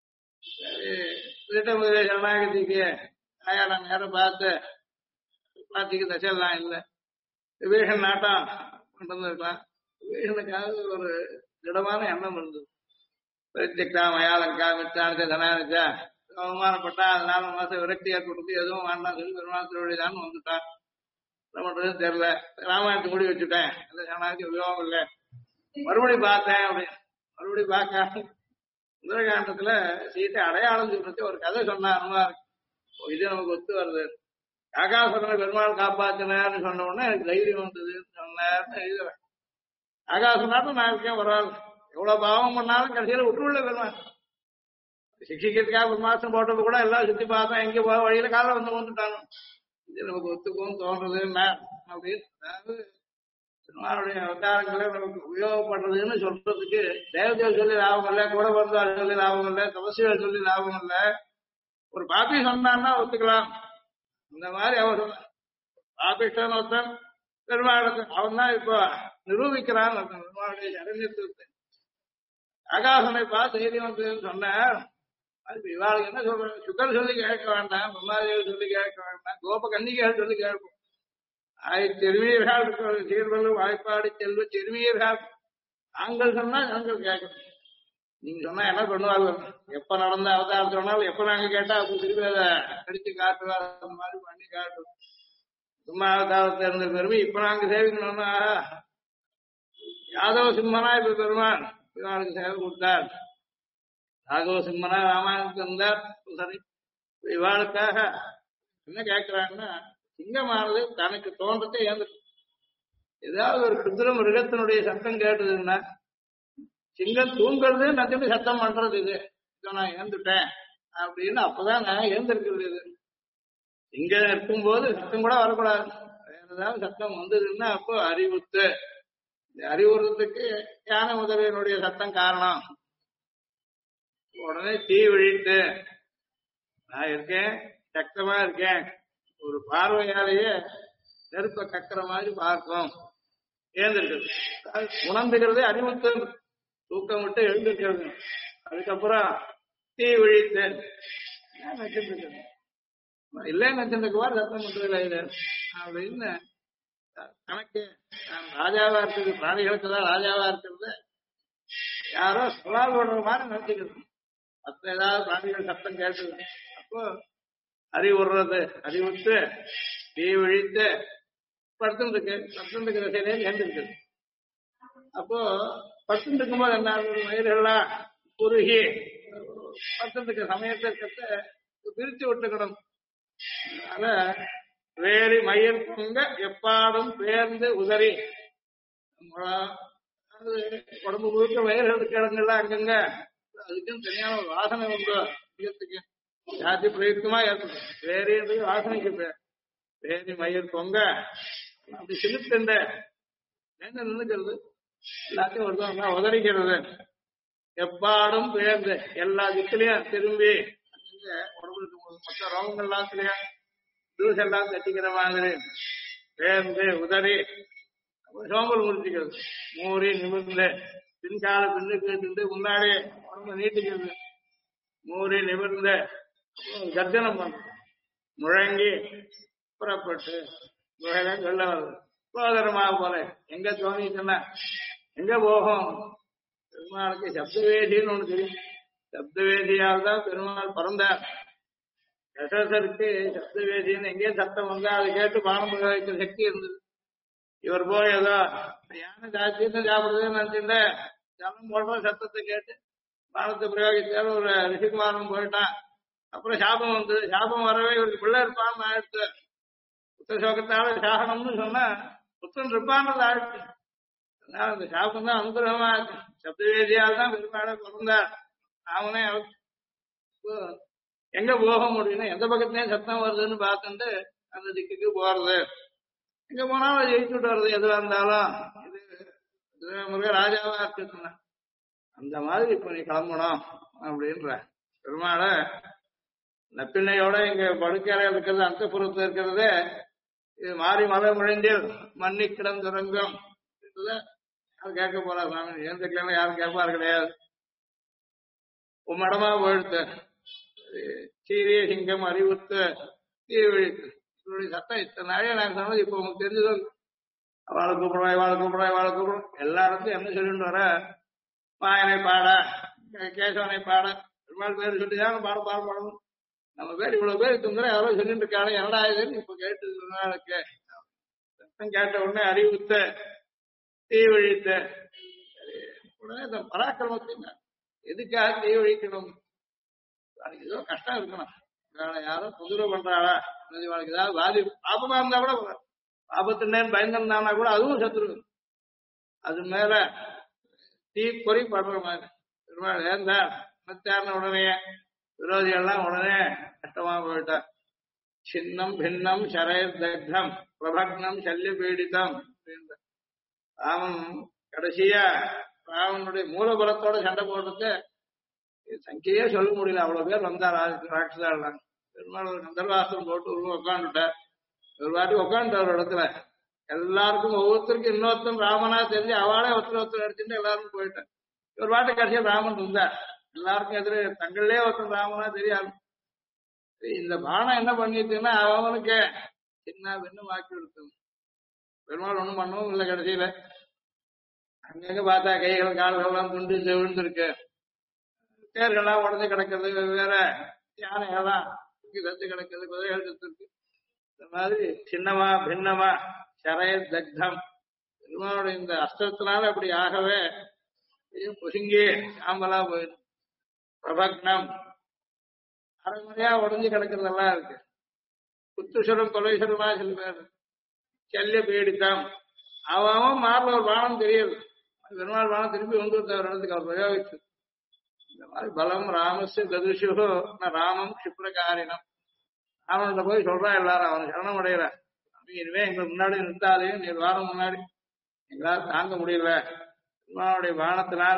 சரி முதலே சரணாகதிக்கு ஆயா நான் நேரம் பார்த்து பாத்திக்கு தசையெல்லாம் இல்லை. விவேகன் நாட்டம் கொண்டு இருக்கலாம். விவேகனுக்காக ஒரு திடமான எண்ணம் இருந்தது. பிரத்யக்தா மயாலங்கா மிச்சானிச்சா தனானிச்சா அவமானப்பட்டா, அதனால மாசம் விரக்தி ஏற்படுத்தி எதுவும் வேண்டாம் சொல்லி பெருமாள் திருவடிதான் வந்துட்டான். என்ன பண்றதுன்னு தெரியல. ராமாயணத்தை மூடி வச்சுட்டேன், அந்த சரணாகதி உபயோகம் இல்லை. மறுபடியும் பார்த்தேன் அப்படின்னு மறுபடியும் பார்க்க சுந்தரகாண்டத்துல சீட்டை அடையாளம் சொல்றது ஒரு கதை சொன்னா அனுமார். இது நமக்கு ஒத்து வருது. ஆகாசுரனை பெருமாள் காப்பாத்தினார்னு சொன்ன உடனே எனக்கு தைரியம் வந்ததுன்னு சொன்னார்னு எழுதுவேன். ஆகாசுரனாட்டும் நான் இருக்கேன், பரவாயில்ல. எவ்வளவு பாவம் பண்ணாலும் கடைசியில விட்டுள்ள பெருமாள் சிக்ஷிக்கிறதுக்காக ஒரு மாசம் போட்டப்ப கூட எல்லாம் சுத்தி பார்த்தோம், எங்க போக வழியில காலம் வந்து வந்துட்டாங்க. இது நமக்கு ஒத்துக்கும் தோன்றது அப்படின்னு. அதாவது பெருமாளுடைய அவதாரங்களை நமக்கு உபயோகப்படுறதுன்னு சொல்றதுக்கு தேவதைகள் சொல்லி லாபம் இல்லை, கூட பிறந்தாள் சொல்லி லாபம் இல்லை, தபசிகள் சொல்லி லாபம் இல்லை. ஒரு பாப்பி சொன்னான்னா ஒத்துக்கலாம். இந்த மாதிரி அவர் பாபிஷ்டன் ஒருத்தன் பெருமாளுக்கு அவன் தான் இப்போ நிரூபிக்கிறான் பெருமாளுடைய சரண்யத்துவத்தை. ஆகாசனை பார்த்து தைரியம் வந்ததுன்னு சொன்னார். அது இவாளுக்கு என்ன சொல்றாங்க, சுகர் சொல்லி கேட்க வேண்டாம், பிரம்மாதேவி சொல்லி கேட்க வேண்டாம், கோப கன்னிகைகள் சொல்லி கேட்போம். திரும்பியர்கள் இருக்கிற சீர்வல்லும் வாய்ப்பாடு செல்வ திரும்பியர்கள் நாங்கள் சொன்னா நாங்கள் கேட்கணும். நீங்க சொன்னா என்ன பண்ணுவாங்க? எப்ப நடந்த அவதாரம் சொன்னாலும் எப்ப நாங்க கேட்டா அப்ப திரும்பி அதை அடிச்சு காட்டுவார். அந்த மாதிரி பண்ணி காட்டும். சும்மா அவதாரத்தை இருந்த பெருமை இப்ப நாங்க சேவிக்கணும்னா யாதவ சிம்மனா இப்ப பெருமான் இவனுக்கு சேவை கொடுத்தார். ராகவ சிம்மனா ராமாயணத்துக்கு இருந்தார். சரி, இவாளுக்காக என்ன கேட்கிறாங்கன்னா, சிங்கமானது தனக்கு தோன்றத்தை ஏந்துட்டு ஏதாவது ஒரு குதிரை மிருகத்தினுடைய சத்தம் கேட்டதுன்னா சிங்கம் தூங்குறது நச்சுட்டு சத்தம் பண்றது இது நான் ஏந்துட்டேன் அப்படின்னு அப்பதான் நான் ஏந்திருக்கிறது. இது இங்க இருக்கும்போது சத்தம் கூட வரக்கூடாது. வேற ஏதாவது சத்தம் வந்ததுன்னா அப்போ அறிவுத்து அறிவுறுறதுக்கு யானை முதலியனுடைய சத்தம் காரணம். உடனே தீ விழித்து நான் இருக்கேன், சக்தமா இருக்கேன், ஒரு பார்வையாலேயே நெருப்ப கக்கிற மாதிரி பார்க்கும். ஏந்திருக்கிறது உணர்ந்துக்கிறது அறிவுத்து தூக்கம் விட்டு எழுந்திருக்கிறது. அதுக்கப்புறம் தீ விழித்து நச்சுட்டு இல்ல நச்சுக்குவார் சத்தம் பண்றதில்ல இது அப்படின்னு கணக்கு. நான் ராஜாவா இருக்கிறது பிராணிகளுக்கு தான் ராஜாவா இருக்கிறது யாரோ சவால் பண்ற மாதிரி நினைச்சுக்கிறது. மற்ற ஏதாவது பிராணிகள் சத்தம் கேட்டது அப்போ அறிவுறது அறிவுத்து தீ விழித்து படுத்துருக்கு திசையிலே ஏந்திருக்குது. அப்போ படுத்துட்டு இருக்கும்போது என்ன வயிறுலாம் குறுகி படுத்துட்டு சமயத்தை பிரிச்சு விட்டுக்கணும். அதனால வேறு மயில் பொங்க எப்பாடும் பேர்ந்து உதறி உடம்பு முழுக்க வயல்களுக்கு இடங்கள்லாம் அங்கங்க அதுக்குன்னு தனியான ஒரு வாசனை உண்டு. அதிகத்துக்கு ஜாதி பிரயுக்தமா ஏற்படும். வேறு வாசனைக்கு பேர் வேறு மயில் பொங்க அப்படி சிலுத்துண்ட நின்னுக்கிறது எல்லாத்தையும் ஒருத்தவங்க உதறிக்கிறது. எப்பாடும் பேர்ந்து எல்லா திக்கிலையும் திரும்பி உடம்புக்கு மொத்த ரோகங்கள் எல்லாத்துலயும் ஜூஸ் எல்லாம் தட்டிக்கிற மாதிரி பேர்ந்து உதறி சோம்பல் முடிச்சுக்கிறது. மூறி நிமிர்ந்து பின்கால பின்னுக்கு முன்னாடி உடம்பு நீட்டிக்கிறது. மூறி நிமிர்ந்து கர்ஜனம் பண்ண முழங்கி புறப்பட்டு வெள்ள வருது. சோதரமாக போல எங்க தோணிச்சுன்னா எங்க போகும்? பெருமாளுக்கு சப்தவேதின்னு ஒண்ணு தெரியும். சப்தவேதியால் தான் பெருமாள் பிறந்தார். தசரதருக்கு சப்தவேதின்னு எங்கேயே சத்தம் வந்தா அதை கேட்டு பானம் பிரயோகிக்கிற சக்தி இருந்தது. இவர் போய் ஏதோ யானை ஜாஸ்தின்னு சாப்பிடுறதுன்னு நினைச்சுட்ட ஜலம் போடுற சத்தத்தை கேட்டு பானத்தை பிரயோகித்தாலும் ஒரு ரிஷிகுமாரன் போயிட்டான். அப்புறம் சாபம் வந்தது. சாபம் வரவே இவருக்கு பிள்ளை இருப்பான்னு ஆயிடுச்சு. புத்த சோகத்தால சாகனம்னு சொன்னா புத்தன் இருப்பான்னு ஆயிடுச்சு. அதனால அந்த சாபம் தான் அனுகிரகமா இருக்கு. சப்தவேதியால் தான் பெருமாளை பிறந்தார். அவனே எங்க போக முடியும்னா எந்த பக்கத்துலயும் சத்தம் வருதுன்னு பார்த்துட்டு அந்த திக்குக்கு போறது. எங்க போனாலும் ஜெயிச்சுட்டு வர்றது. எதுவா இருந்தாலும் இது முருக ராஜாவா இருக்குன்னா அந்த மாதிரி இப்ப நீ கிளம்பணும் அப்படின்ற பெருமாளை நப்பிண்ணையோட இங்க படுக்கறை இருக்கிறது அந்தப்புறத்துல இருக்கிறது. இது மாறி மலை முழந்தில் மண்ணி கிடந்துறங்கும் யாரும் கேட்க போறா சாமி ஏந்துக்கலாம் யாரும் கேட்பாரு கிடையாது. உம்மடமா போயிடுத்து சீரிய சிங்கம் அறிவுத்து தீ விழித்து இவருடைய சத்தம் இத்தனை நாளே நான் சொன்னது இப்ப உங்களுக்கு தெரிஞ்சதோ அவளை கூப்பிடுறோம் இவாளை கூப்பிடுறோம் இவாளை கூப்பிடுறோம். எல்லாருக்கும் என்ன சொல்லிட்டு வர மாயனை பாட கேசவனை பாட பெருமாள் பேர் சொல்லிதான் பாட பாடணும். நம்ம பேர் இவ்வளவு பேர் இருக்குங்கிற யாரோ சொல்லிட்டு இருக்காங்க என்னடா இதுன்னு இப்ப கேட்டு சத்தம் கேட்ட உடனே அறிவுத்த தீ விழித்த உடனே இந்த பராக்கிரமத்தின் எதுக்காக தீ விழிக்கணும்? அதுக்கு ஏதோ கஷ்டம் இருக்கணும். யாரோ தொந்தரவு பண்றாளா அவளுக்கு ஏதாவது பாதி பாபமா இருந்தா கூட பாபத்தினேன்னு பயந்திருந்தானா கூட அதுவும் சத்துரு. அது மேல தீ பொறி படுற மாதிரி பெருமாள் ஏந்தா மத்தியான உடனே விரோதிகள்லாம் உடனே கஷ்டமா போயிட்டா. சின்னம் பின்னம் சரயர் தக்னம் பிரபக்னம் சல்ய பீடிதம் அப்படின்ற ராமன் கடைசியா ராவனுடைய மூலபலத்தோட சண்டை போடுறது சங்கையே சொல்ல முடியல. அவ்வளவு பேர் வந்தா ராட்சதாள். பெருமாள் ஒரு கந்தர்வாஸ்திரம் போட்டு உட்காந்துட்டார். ஒரு வாட்டி உட்காந்துட்டார் ஒரு இடத்துல. எல்லாருக்கும் ஒவ்வொருத்தருக்கும் இன்னொருத்தரும் ராமனா தெரிஞ்சு அவளே ஒருத்தர் அடிச்சுட்டு எல்லாருக்கும் போயிட்டார். ஒரு வாட்டி கடைசியா ராமன் இருந்தார். எல்லாருக்கும் எதிர தங்களே ஒருத்தர் ராமனா தெரியாது. இந்த பானம் என்ன பண்ணிட்டுன்னா அவனுக்கு சின்ன பெண்ணு வாக்கி கொடுத்தது. பெருமாள் ஒண்ணும் பண்ணவும் இல்லை கடைசியில. அங்கங்க பார்த்தா கைகள் கால்கள்லாம் துண்டு விழுந்திருக்கு, தேர்கள்லாம் உடஞ்சு கிடக்குது, வேற யானைகள்லாம் தத்து கிடக்குது, குதிரைகள் தத்து இருக்கு. இந்த மாதிரி சின்னமா பின்னமா சரைய தக்தம் பெருமாளுடைய இந்த அஸ்திரத்தினால அப்படி ஆகவே பொசுங்கி சாம்பலா போயிடும். பிரபக்னம் அரைமுறையா உடஞ்சு கிடக்கிறதெல்லாம் இருக்கு. குத்துசுரம் கொலைசுரமா சில பேர் செல்ல பீடித்தம் அவன் மாறல ஒரு பானம் தெரியுது. பெருமாள் பானம் திருப்பி வந்து ஒரு இடத்துக்கு அவர் பிரயோகிச்சு. இந்த மாதிரி பலம் ராமஸ்ய ததுஷுகோ ராமம் கஷிப்ரகாரினம். அவன்கிட்ட போய் சொல்றான் எல்லாரும், அவன் சரணம் அடைகிறான். இனிமே எங்களுக்கு முன்னாடி நிறுத்தாலையும் நீ வாரம் முன்னாடி எங்களால் தாங்க முடியல பெருமாளுடைய பானத்தினால்.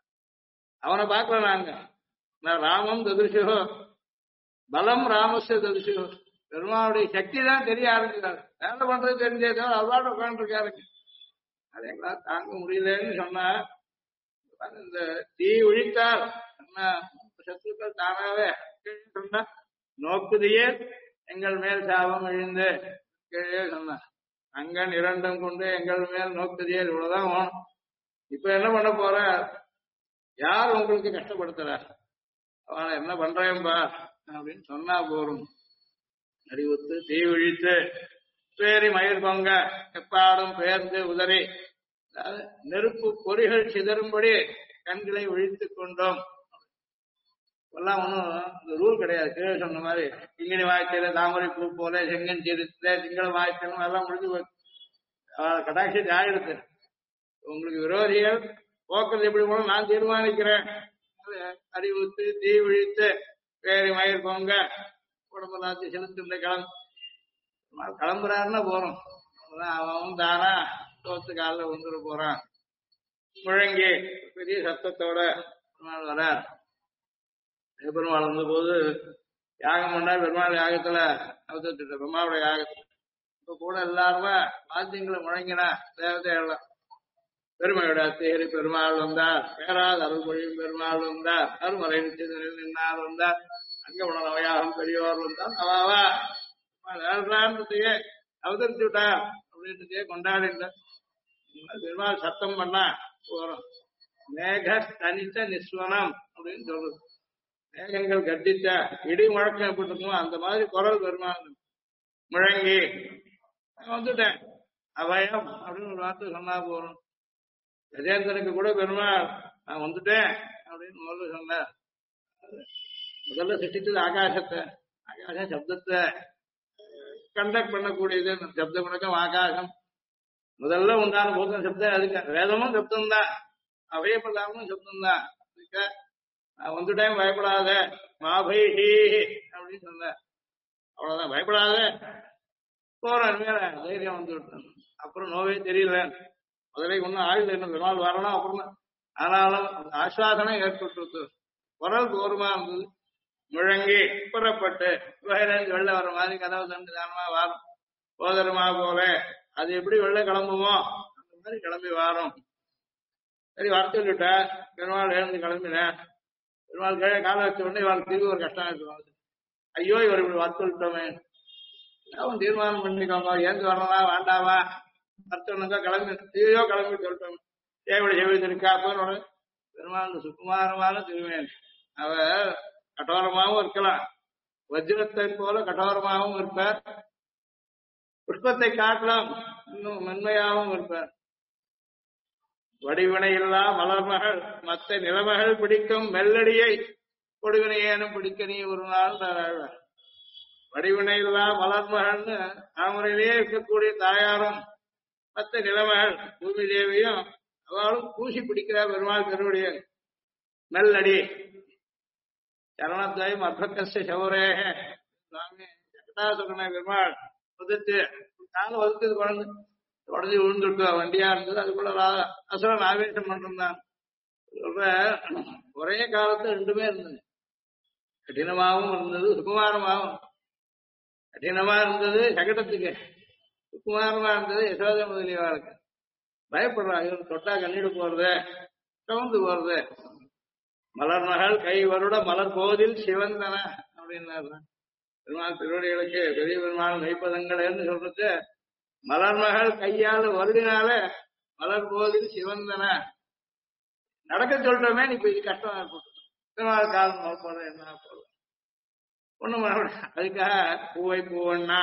அவனை பார்க்கல நாங்க. நான் ராமம் ததுஷுகோ பலம் ராமஸ்ய ததுஷுகோ. பெருமாளுடைய சக்தி தான் தெரிய ஆரம்பிக்கிறாரு. வேலை பண்றது தெரிஞ்சே தவிர அவளோட உட்காந்துருக்காருங்க. அது எங்களால் தாங்க முடியலன்னு சொன்னா, இந்த தீ ஒழித்தால் சத்துக்கள் தானாவே சொன்னா நோக்குதியே எங்கள் மேல் சாபம் எழுந்து கீழே சொன்ன அங்கன் இரண்டும் கொண்டு எங்கள் மேல் நோக்குதியே இவ்வளவுதான் வேணும். இப்ப என்ன பண்ண போற, யார் உங்களுக்கு கஷ்டப்படுத்துற, அவனை என்ன பண்றேன்பா அப்படின்னு சொன்னா போரும். அறிவுத்து தீ ஒழித்து பேரி மயிர் பொங்க எப்பாடும் பெயர்ந்து உதறி, நெருப்பு பொறிகள் சிதறும்படி கண்களை ஒழித்துக் கொண்டோம். எல்லாம் ஒன்றும் ரூல் கிடையாது. கீழே சொன்ன மாதிரி கிங்கிணி வாய்ச்சல தாமரை பூ போல செங்கன் சிரித்த திங்கள வாய்ச்சலும் எல்லாம் முடிஞ்சு போச்சு. கடாட்சி ஆயிடுத்து. உங்களுக்கு விரோதிகள் போக்குறது எப்படி போல நான் தீர்மானிக்கிறேன். அறிவுத்து தீ ஒழித்து பேரி மயிர் பொங்க உடம்புலாத்தி செலுத்துன்ற கிளம்புறாருன்னா போறோம். அவன் தானா தோத்து காலில் வந்துட போறான். முழங்கி பெரிய சத்தத்தோட பெருமாள் வரார். பெருமாள் வந்த போது யாகம் பண்ணார். பெருமாள் யாகத்துல அவதரித்த பெருமாளுடைய யாகத்துல இப்ப கூட எல்லாருமே வாத்தியங்களை முழங்கினா தேவதையெல்லாம் பெருமையோட தேரி பெருமாள் வந்தார், பேராது அருள் மொழியும் பெருமாள் வந்தார், அருமறை நிச்சயத்தில் நின்றார் வந்தார், அங்க உணர்வையாகும் பெரியோர் வந்தார், அவாவா வேண்டான்றதையே அவதரிச்சு விட்டார் அப்படின்றதையே கொண்டாடினார். பெருமாள் சத்தம் பண்ணா போறோம். மேக தனித்த நிஸ்வனம் அப்படின்னு சொல்றது. மேகங்கள் கட்டித்த இடி முழக்கம் எப்படி இருக்குமோ அந்த மாதிரி குரல் பெருமாள் முழங்கி வந்துட்டேன் அபயம் அப்படின்னு ஒரு வார்த்தை சொன்னா போறோம். கஜேந்திரனுக்கு கூட பெருமாள் நான் வந்துட்டேன் அப்படின்னு முதல்ல சொன்னார். முதல்ல சிருஷ்டிச்சது ஆகாசத்தை. ஆகாசம் சப்தத்தை கண்டக்ட் பண்ணக்கூடியது. சப்த முழக்கம் ஆகாசம் முதல்ல உண்டான பூதம் சப்தம். அதுக்கு வேதமும் சப்தம் தான், அபயப்படாமலும் சப்தம் தான். நான் வந்துட்டேன் பயப்படாத மாபைஹி அப்படின்னு சொன்ன. அவ்வளவுதான், பயப்படாத போறேன் மேல தைரியம் வந்து விட்டேன். அப்புறம் நோவே தெரியல, முதலே ஒன்னும் ஆயுள் இன்னும் நாள் வரணும். அப்புறம் ஆனாலும் ஆஸ்வாசனம் ஏற்பட்டு குரல் போருமா இருந்தது. முழங்கி புறப்பட்டு வெளில வர மாதிரி கதவு தண்டு தானமா வாரம் போதருமா போல அது எப்படி வெளில கிளம்புமோ அந்த மாதிரி கிளம்பி வாரம். சரி வர சொல்லிவிட்ட பெருமாள் எழுந்து கிளம்பினேன். பெருமாள் கீழே காலை வச்ச உடனே இவளுக்கு திரும்பி ஒரு கஷ்டம் இருக்கு. ஐயோ இவர் இப்படி வர சொல்லிட்டோமே, அவன் தீர்மானம் பண்ணிக்கோங்க, ஏந்து வரலாம் வேண்டாமா மற்றவனுக்கா கிளம்பி ஐயோ கிளம்பி சொல்லிட்டோம். ஏவடி செவித்து இருக்கா அப்போன்னு பெருமாள் சுக்குமாரமான திருவேன். அவ கடோரமாகவும் இருக்கலாம், வஜ்ரத்தை போல கடோரமாகவும் இருப்பார், புஷ்பத்தை காட்டலாம் இன்னும் மென்மையாகவும் இருப்பார். வடிவினை இல்லா மலர்மகள் மற்ற நிலமகள் பிடிக்கும் மெல்லடியை கொடுவினையேனும் பிடிக்க நீ ஒரு நாள் தாழ்வார். வடிவினை இல்லா மலர்மகள்னு தாமரையிலேயே இருக்கக்கூடிய தாயாரும் மற்ற நிலமகள் பூமி தேவியும் அவளும் பூசி பிடிக்கிறார் பெருமாள் திருவடிய மெல்லடி. சரணத்வயம் அர்ப்பக்கஸ்ய சௌரேக சுவாமி ஜகதாசுரனை பெருமாள் உதித்து நானும் வகுத்தது குழந்தை உடஞ்சி விழுந்துட்டு வண்டியா இருந்தது. அதுக்குள்ள அசுரன் ஆவேசம் பண்றான். சொல்ற ஒரே காலத்துல ரெண்டுமே இருந்தது. கடினமாகவும் இருந்தது, சுகுமாரமாகவும். கடினமா இருந்தது சகடத்துக்கு, சுகுமாரமா இருந்தது யசோதை முதலியவாளுக்கு. பயப்படுறாங்க, இவன் தொட்டா கண்ணீடு போறது கவுந்து போறது. மலர் மகள் கை வருட மலர் போதில் சிவந்தன அப்படின்னாரு பெருமாள் திருவடிகளுக்கு. பெரிய பெருமாள் மெய்ப்பதங்கள் சொல்றது மலர்மகள் கையால் வருடினால மலர் போதில் சிவந்தன நடக்க சொல்றமே நீ இப்ப இது கஷ்டமா இருக்கும் இத்தனை நாள் காலம் போற என்ன போல ஒண்ணு அதுக்காக பூவை பூவண்ணா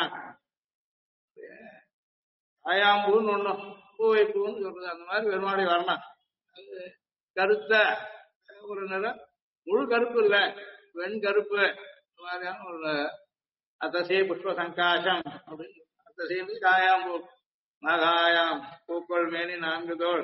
ஆயாம்பூன்னு ஒண்ணும் பூவை பூன்னு சொல்றது அந்த மாதிரி பெருமாடி வரணும் அது கருத்த ஒரு நிறம் முழு கருப்பு இல்ல வெண் கருப்பு இந்த மாதிரியான ஒரு அத்தசே புஷ்ப சங்காசம் அப்படின்னு அத்தசே காயாம்பூ நாகாயாம் பூக்கள் மேனி 4 தோள்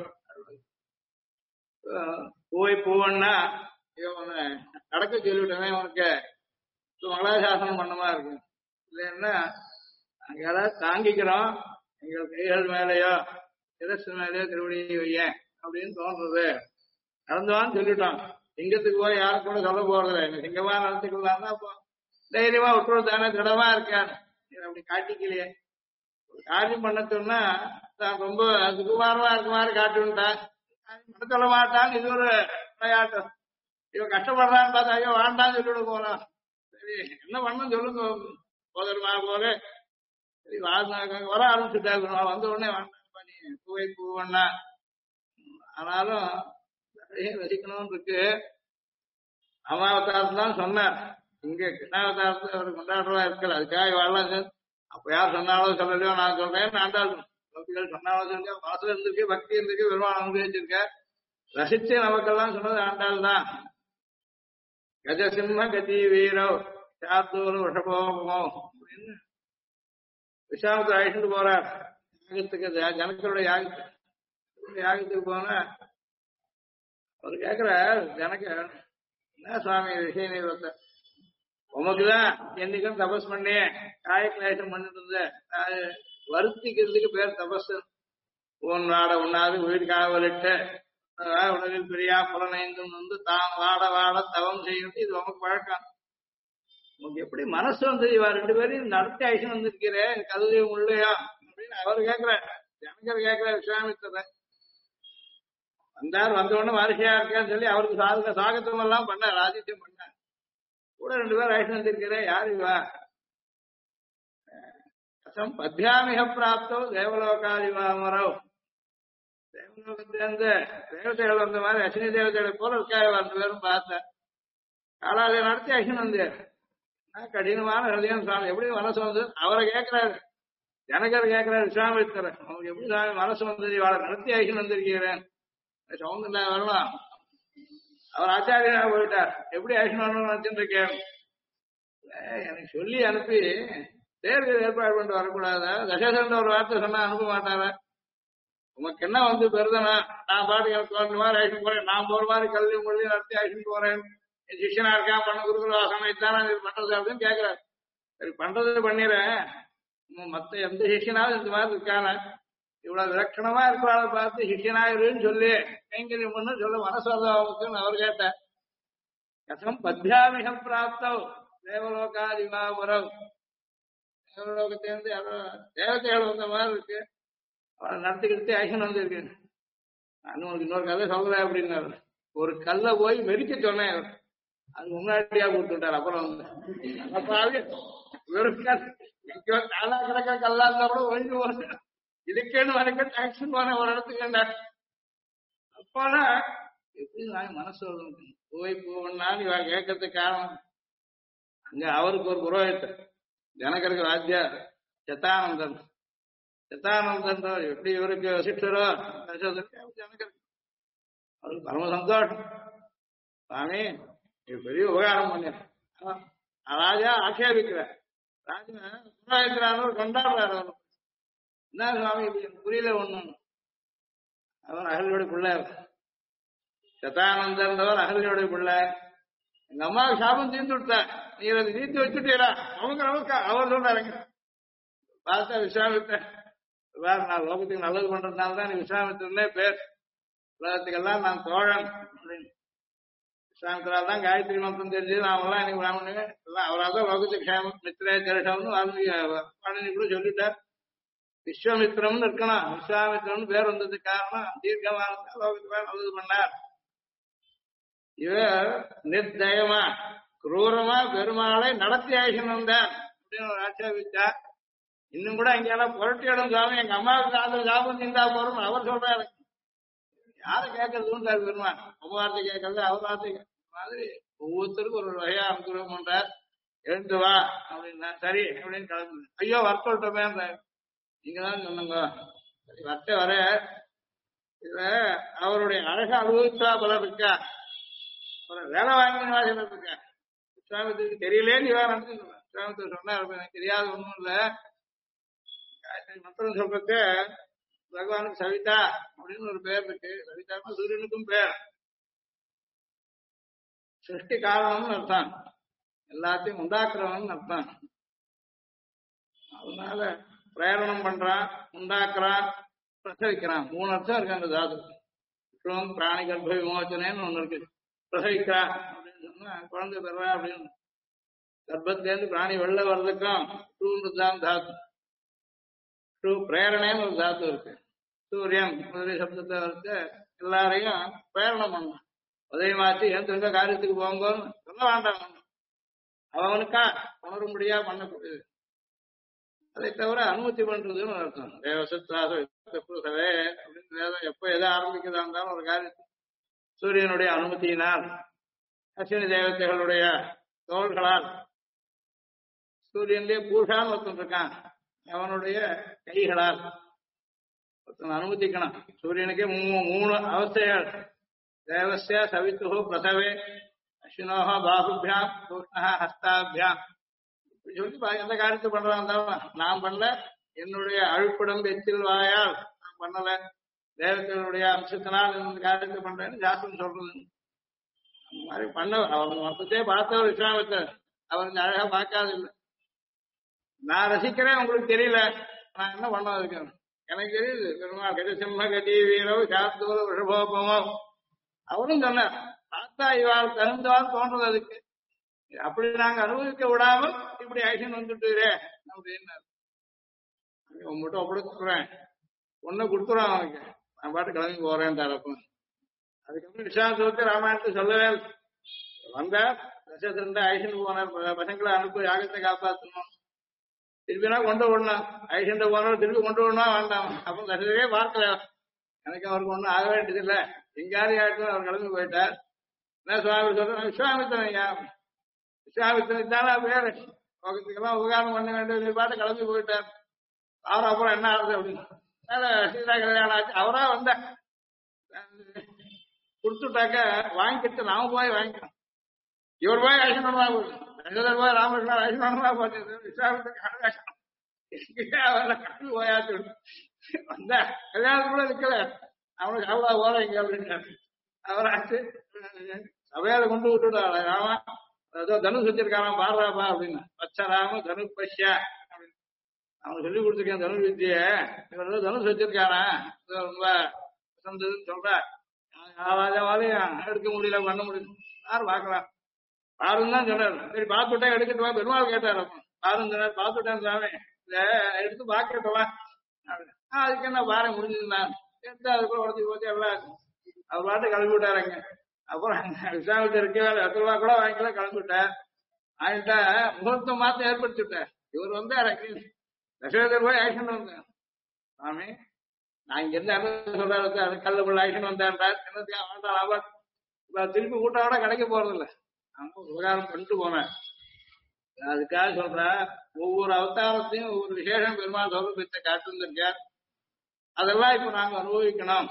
பூவை பூவன்னா இவனை நடக்க சொல்லிவிட்டவே உனக்கு மங்களாசாசனம் பண்ணமா இருக்கு இல்லைன்னா நாங்க யாராவது தாங்கிக்கிறோம் எங்கள் கைகள் மேலேயோ சிரசு மேலேயோ திருவடியை வையேன் அப்படின்னு தோன்றது நடந்துவான்னு சொல்லிட்டோம் சிங்கத்துக்கு போய் யாரும் கூட சொல்ல போறது இல்லை சிங்கமா நடந்துக்கலாம்னா இப்போ தைரியமா விட்டுறது தானே திடமா இருக்கான்னு அப்படி காட்டிக்கலையே காரியம் பண்ண சொன்னா நான் ரொம்ப சுகுமாரமா இருக்க மாதிரி காட்டுன்ட்டான் பண்ண சொல்ல மாட்டான்னு இது ஒரு விளையாட்டம் இவன் கஷ்டப்படுறான்னு பார்த்தா ஐயோ வாண்டான்னு சொல்லிவிட போறான் சரி என்ன பண்ணணும் சொல்லுங்க போதருமா போல சரி வர ஆரம்பிச்சுட்டாங்க வந்த உடனே வேண்டாம் பண்ணி பூவை பூவண்ணா ஆனாலும் ரசிக்கணும்னு இருக்கு அமாவதாரத்து தான் சொன்னார் இங்க கிருஷ்ணாவதாரத்தை அவர் கொண்டாடுறதா இருக்கல அதுக்காக வாழலாம் அப்ப யார் சொன்னாலும் சொல்லலையோ நான் சொல்றேன் ஆண்டாள் பக்திகள் சொன்னாலும் சொல்லியா மனசுல இருந்திருக்கு பக்தி இருந்திருக்கு பெருமாள் அனுபவிச்சிருக்க ரசிச்சு நமக்கெல்லாம் சொன்னது ஆண்டாள் தான் கஜசிம்ம கதி வீரோ சாத்தூர் விஷபோகமோ அப்படின்னு விஷாமத்தை அழைச்சிட்டு போறார் யாகத்துக்கு ஜனக்கருடைய யாகத்துக்கு போன அவர் கேக்குற ஜனக்க என்ன சுவாமி விஷய நிறுவத்தை உமக்குதான் என்னைக்கும் தபஸ் பண்ணி காயக்லேசம் பண்ணிட்டு இருந்த வருத்திக்கிறதுக்கு பேர் தபஸ் உன் வாட உண்ணாது வீடு காவலிட்டு உலகில் பெரியா புலனைந்தும் வந்து தான் வாட வாட தவம் செய்யறது இது உமக்கு பழக்கம் உனக்கு எப்படி மனசு வந்து இவா 2 பேரையும் நடத்தி ஆயிஷன் வந்திருக்கிறேன் கதையும் உள்ளையா அப்படின்னு அவர் கேட்கிற ஜனகர் கேட்கிற விஸ்வாமித்திர வந்தார் வந்த உடனே வாரிசையா இருக்கான்னு சொல்லி அவருக்கு சாகத்தம் எல்லாம் பண்ணார் ஆதித்யம் பண்ணார் கூட 2 பேர் ஆயிஷன் வந்திருக்கிறேன் யாரு இவா பத்யாமிக பிராப்தோ தேவலோகாதிவாமரோ தேவலோகத்திலிருந்து தேவதைகள் வந்த மாதிரி அஸ்வினி தேவதைகளை போல இருக்காரு 2 பேரும் பார்த்தேன் காலாலய நடத்தி அஸ்வின் வந்தார் கடினமான ஹிருதயம் சுவாமி எப்படி மனசு வந்து அவரை கேட்கிறாரு ஜனகர் கேட்கிறாரு விஸ்வாமித்திரர் அவங்களுக்கு எப்படி சுவாமி மனசு வந்து அவளை நடத்தி அஸ்வின் வந்திருக்கிறேன் சவுந்தரா வரலாம் அவர் ஆச்சாரியனா போயிட்டார் எப்படி அஸ்வின் வரணும்னு நினைச்சுட்டு இருக்கேன் எனக்கு சொல்லி அனுப்பி தேர்தல் ஏற்பாடு பண்ணிட்டு வரக்கூடாதா தசேசன் ஒரு வார்த்தை சொன்னா அனுப்ப மாட்டாரா உமக்கு என்ன வந்து பெருதனா நான் பாட்டு எனக்கு அந்த மாதிரி அழைச்சிட்டு போறேன் நான் போற மாதிரி கல்வி மொழி நடத்தி அழைச்சிட்டு போறேன் என் சிஷியனா இருக்கா பண்ண குருகுல சமயத்தான இது பண்றது அப்படின்னு கேட்கிறாரு சரி பண்றது பண்ணிடுறேன் மத்த எந்த சிஷியனாவது இந்த மாதிரி இருக்கான இவ்வளவு விலட்சணமா இருக்கிறாள பார்த்து சிஷியனாயிருன்னு சொல்லி கைங்கரியம் பண்ணு சொல்ல மனசோதாவுக்குன்னு அவர் கேட்டார் கதம் பத்யாமிகம் பிராப்தவ் தேவலோகாதிமாபுரம் தேவலோகத்திலிருந்து யாரோ தேவதைகள் வந்த மாதிரி இருக்கு அவளை நடத்திக்கிட்டு ஆக்ஷன் வந்திருக்கு நான் உனக்கு இன்னொரு கதை சொல்றேன் அப்படின்னாரு ஒரு கல்லை போய் மெரிக்க சொன்னேன் அது முன்னாடியா கொடுத்துட்டார் அப்புறம் வந்து வெறும் காலா கிடக்க கல்லா இருந்தா கூட ஒழிஞ்சு போன இதுக்கேன்னு வரைக்கும் ஆக்ஷன் போன ஒரு இடத்துக்கு அப்போனா எப்படி நான் மனசு போய் போவனான்னு இவ கேட்கறதுக்கு காரணம் அங்க அவருக்கு ஒரு புரோகித்தர் ஜனகருக்கு ராஜ்யார் சத்தானந்தன் எப்படி இவருக்கு வசிஷ்டரோ ஜனகர் அவருக்கு பரம சந்தோஷம் சாமி பெரிய உபகாரம் பண்ண ராஜா ஆட்சேபிக்கிற ராஜா புரோகித்தரானவர் கொண்டாடுறாரு அவர் என்ன சுவாமி புரியல ஒண்ணு அவர் அகலியோட பிள்ளை சதானந்தர் அகலியோட பிள்ளை எங்க அம்மாவுக்கு சாபம் தீர்ந்து விட்டா நீ அதை தீர்த்து வச்சுட்டீரா நமக்கு அவர் சொல்றாருங்க பார்த்தா விஸ்வாமித்திர நான் லோகத்துக்கு நல்லது பண்றதுனால தான் நீ விஸ்வாமித்திரனே பேர் உலகத்துக்கெல்லாம் நான் தோழன் அப்படின்னு விஸ்வாமித்திரால் தான் காயத்ரி மந்திரம் தெரிஞ்சது நாமெல்லாம் எனக்கு பிராமணங்க எல்லாம் அவரால் தான் லோகத்துக்கு கேமம் மித்திரே தேரசம்னு வால்மீகி கூட சொல்லிட்டார் விஸ்வாமித்திரம்னு இருக்கணும் விஸ்வாமித்திரம்னு பேர் வந்ததுக்கு காரணம் தீர்க்கமான லோகத்துக்கு நல்லது பண்ணார் இவர் நிர்தயமா குரூரமா பெருமாளை நடத்தி ஆகின்னு வந்தார் அப்படின்னு ஒரு ஆட்சேபிச்சார் இன்னும் கூட எங்கேயாலும் புரட்டி இடம் சுவாமி எங்க அம்மாவுக்கு சாதம் சாப்பிட்டு இருந்தா போறோம் அவர் சொல்றாரு. யாரை கேட்கறதுன்னு பெருமான் உங்க வார்த்தை கேட்கறது அவர் வார்த்தை மாதிரி ஒவ்வொருத்தருக்கும் ஒரு வகையா அனுகிரகம் பண்றார். எழுந்து வா அப்படின்னா சரி அப்படின்னு கிளம்பு. ஐயோ வர்த்தோட்டமே நீங்க தான் சொன்னங்க வர்த்த வர இதுல அவருடைய அழக அனுபவிச்சா பலர் இருக்கா, வேலை வாங்கினா சிலர் இருக்கா. விஸ்வாமித்திற்கு தெரியலேன்னு இவன் நினைச்சு விஸ்வாமித்திர சொன்னா எனக்கு தெரியாது ஒண்ணும் இல்ல. மந்திரம் சொல்றதுக்கு பகவானுக்கு சவிதா அப்படின்னு ஒரு பேர் இருக்கு. சவிதான்னா சூரியனுக்கும் பேர். சிருஷ்டி காரணம்னு அர்த்தம், எல்லாத்தையும் உண்டாக்குறவன் அர்த்தம். அதனால பிரேரணம் பண்றான், உண்டாக்குறான், பிரசவிக்கிறான். 3 அர்த்தம் இருக்கு அந்த தாது. பிராணி கர்ப்ப விமோச்சனைன்னு ஒண்ணு இருக்கு. பிரசவிக்கிறான் அப்படின்னு சொன்னா குழந்தை பெறா அப்படின்னு. கர்ப்பத்திலேருந்து பிராணி வெளில வர்றதுக்கும் டூன்றதுதான் தாது. டூ பிரேரணேன்னு ஒரு தாத்து இருக்கு. சூரியன் முதலிய சப்தத்தை வந்து எல்லாரையும் பிரேரணம் பண்ணணும். உதவி மாற்றி எந்த காரியத்துக்கு போங்கன்னு சொல்ல வேண்டாம். அவனுக்கா உணரும்படியா பண்ணக்கூடியது. அதை தவிர அனுமதி பண்றதுன்னு அர்த்தம். தேவசத்ராசவே அப்படின்னு வேதம் எப்ப எதை ஆரம்பிக்கிறதா இருந்தாலும் ஒரு காரியத்தை சூரியனுடைய அனுமதியினால், அஸ்வினி தேவதைகளுடைய தோள்களால், சூரியன்லயே பூஷான்னு ஒருத்தன் இருக்கான் அவனுடைய கைகளால் ஒருத்தன் அனுமதிக்கணும். சூரியனுக்கே 3 அவஸ்தைகள். தேவஸ்ய சவித்து பிரசவே அஸ்வினோஹ பாகுபியாம் சூக்ஷ்ணா ஹஸ்தாபியாம் சொல்லி எந்த காரியத்தை பண்றான் நான் பண்ணல, என்னுடைய அழுப்பிடம் எச்சில் வாயால் நான் பண்ணல, தேவத்தைகளுடைய அம்சத்தினால் இந்த காரியத்தை பண்றேன்னு ஜாஸ்தி சொல்றது. அந்த மாதிரி பண்ண அவன் மொத்தத்தையே பார்த்தவர் விஸ்வாமித்தர். அவர் இந்த அழகா பார்க்காது இல்லை. நான் ரசிக்கிறேன், உங்களுக்கு தெரியல, நான் என்ன பண்ண இருக்கேன் எனக்கு தெரியுது. பெருமாள் கதி சிம்ம கதி வீரவ் சாத்தூர ரிஷபோபமோ அவரும் சொன்னார். பார்த்தா இவாள் தகுந்தவாள் தோன்றது அதுக்கு. அப்படி நாங்க அனுபவிக்க விடாமல் இப்படி ஆக்ஷன் வந்துட்டுறே அப்படின்னாரு. உங்ககிட்ட ஒப்படைச்சுறேன், ஒன்ன கொடுத்துறான் அவனுக்கு, நான் பாட்டு கிளம்பி போறேன் தரப்பு. அதுக்கப்புறம் விஸ்வாமித்திரத்தை ராமாயணத்தை சொல்லவே வந்தார். தசரதன் ஆக்ஷன் போனார். பசங்களை அனுப்பி யாகத்தை காப்பாற்றணும், திருப்பினா கொண்டு விடணும். ஐசண்ட போனோம் திருப்பி கொண்டு விடணும் வேண்டாம். அப்ப தசரதே பார்க்கல, எனக்கு அவருக்கு ஒன்றும் ஆக வேண்டியது இல்லை, எங்காவது ஆயிட்டு அவர் கிளம்பி போயிட்டார். என்ன சுவாமி சொல்றேன், விஸ்வாமித்திரன் விஸ்வாமித்திரன் தானே பேரு, லோகத்துக்கெல்லாம் உபகாரம் பண்ண வேண்டிய பாட்டு கிளம்பி போயிட்டார். அவர் அப்புறம் என்ன ஆகுது அப்படின்னு சீதா கல்யாணம் ஆச்சு. அவரா வந்த கொடுத்துட்டாக்க வாங்கிக்கிட்டு நாம போய் வாங்கிக்கணும். இவர் போய் ஐசனமா போய் ராமகிருஷ்ணா ஐசனமா போச்சு. விஸ்வாமித்திரன் கிளம்பி போயாச்சு. வந்த கல்யாணத்துக்கு கூட நிக்கல, அவனுக்கு அவ்வளோ போல இங்க அப்படின்னு அவராச்சு சபையால கொண்டு விட்டுட்டாள். ராமா ஏதோ தனுஷ் வச்சிருக்காராம் பாடுறாப்பா அப்படின்னு. வச்சராம தனு பஷ்யா அப்படின்னு அவனுக்கு சொல்லி கொடுத்துருக்கேன் தனுஷ் வித்திய. இவர் ஏதோ தனுஷ் வச்சிருக்காராம், ரொம்ப வசந்ததுன்னு சொல்ற. ஆவாஜாவாலையும் எடுக்க முடியல, பண்ண முடியல, யாரு பார்க்கலாம் பாருன்னு தான் சொன்னார். சரி பார்த்துட்டா எடுக்கட்டு வா. பெருமாள் கேட்டார், அப்ப பாருன்னு சொன்னார். பார்த்துட்டேன் சாமி, இத எடுத்து பாக்கட்டுவா. அதுக்கு என்ன பாரு முடிஞ்சதுன்னா எடுத்து அதுக்குள்ள உடச்சி போச்சு எல்லாம். அவர் பாட்டு கிளம்பி விட்டாருங்க. அப்புறம் விசாமித்த இருக்கவே 10 ரூபா கூட வாங்கிக்கல, கிளம்பிவிட்டார். ஆகிட்டா முகூர்த்தம் மாத்தம் ஏற்படுத்தி விட்டார். இவர் வந்தார், தசரதர் போய் ஆக்ஷன் வந்தார். சாமி நான் இங்க இருந்து சொல்றாரு, அது கல்லுக்குள்ள ஆக்ஷன் வந்தான்றார். என்னத்தையா வேண்டாம் ஆபாத் திருப்பி கூட்டோட கிடைக்க போறது இல்லை, நம்ம உபகாரம் பண்ணிட்டு போனேன். அதுக்காக சொல்ற ஒவ்வொரு அவதாரத்தையும் ஒவ்வொரு விசேஷம் பெருமாள் சௌரபியத்தை காட்டிருந்திருக்கார். அதெல்லாம் இப்ப நாங்க அனுபவிக்கணும்.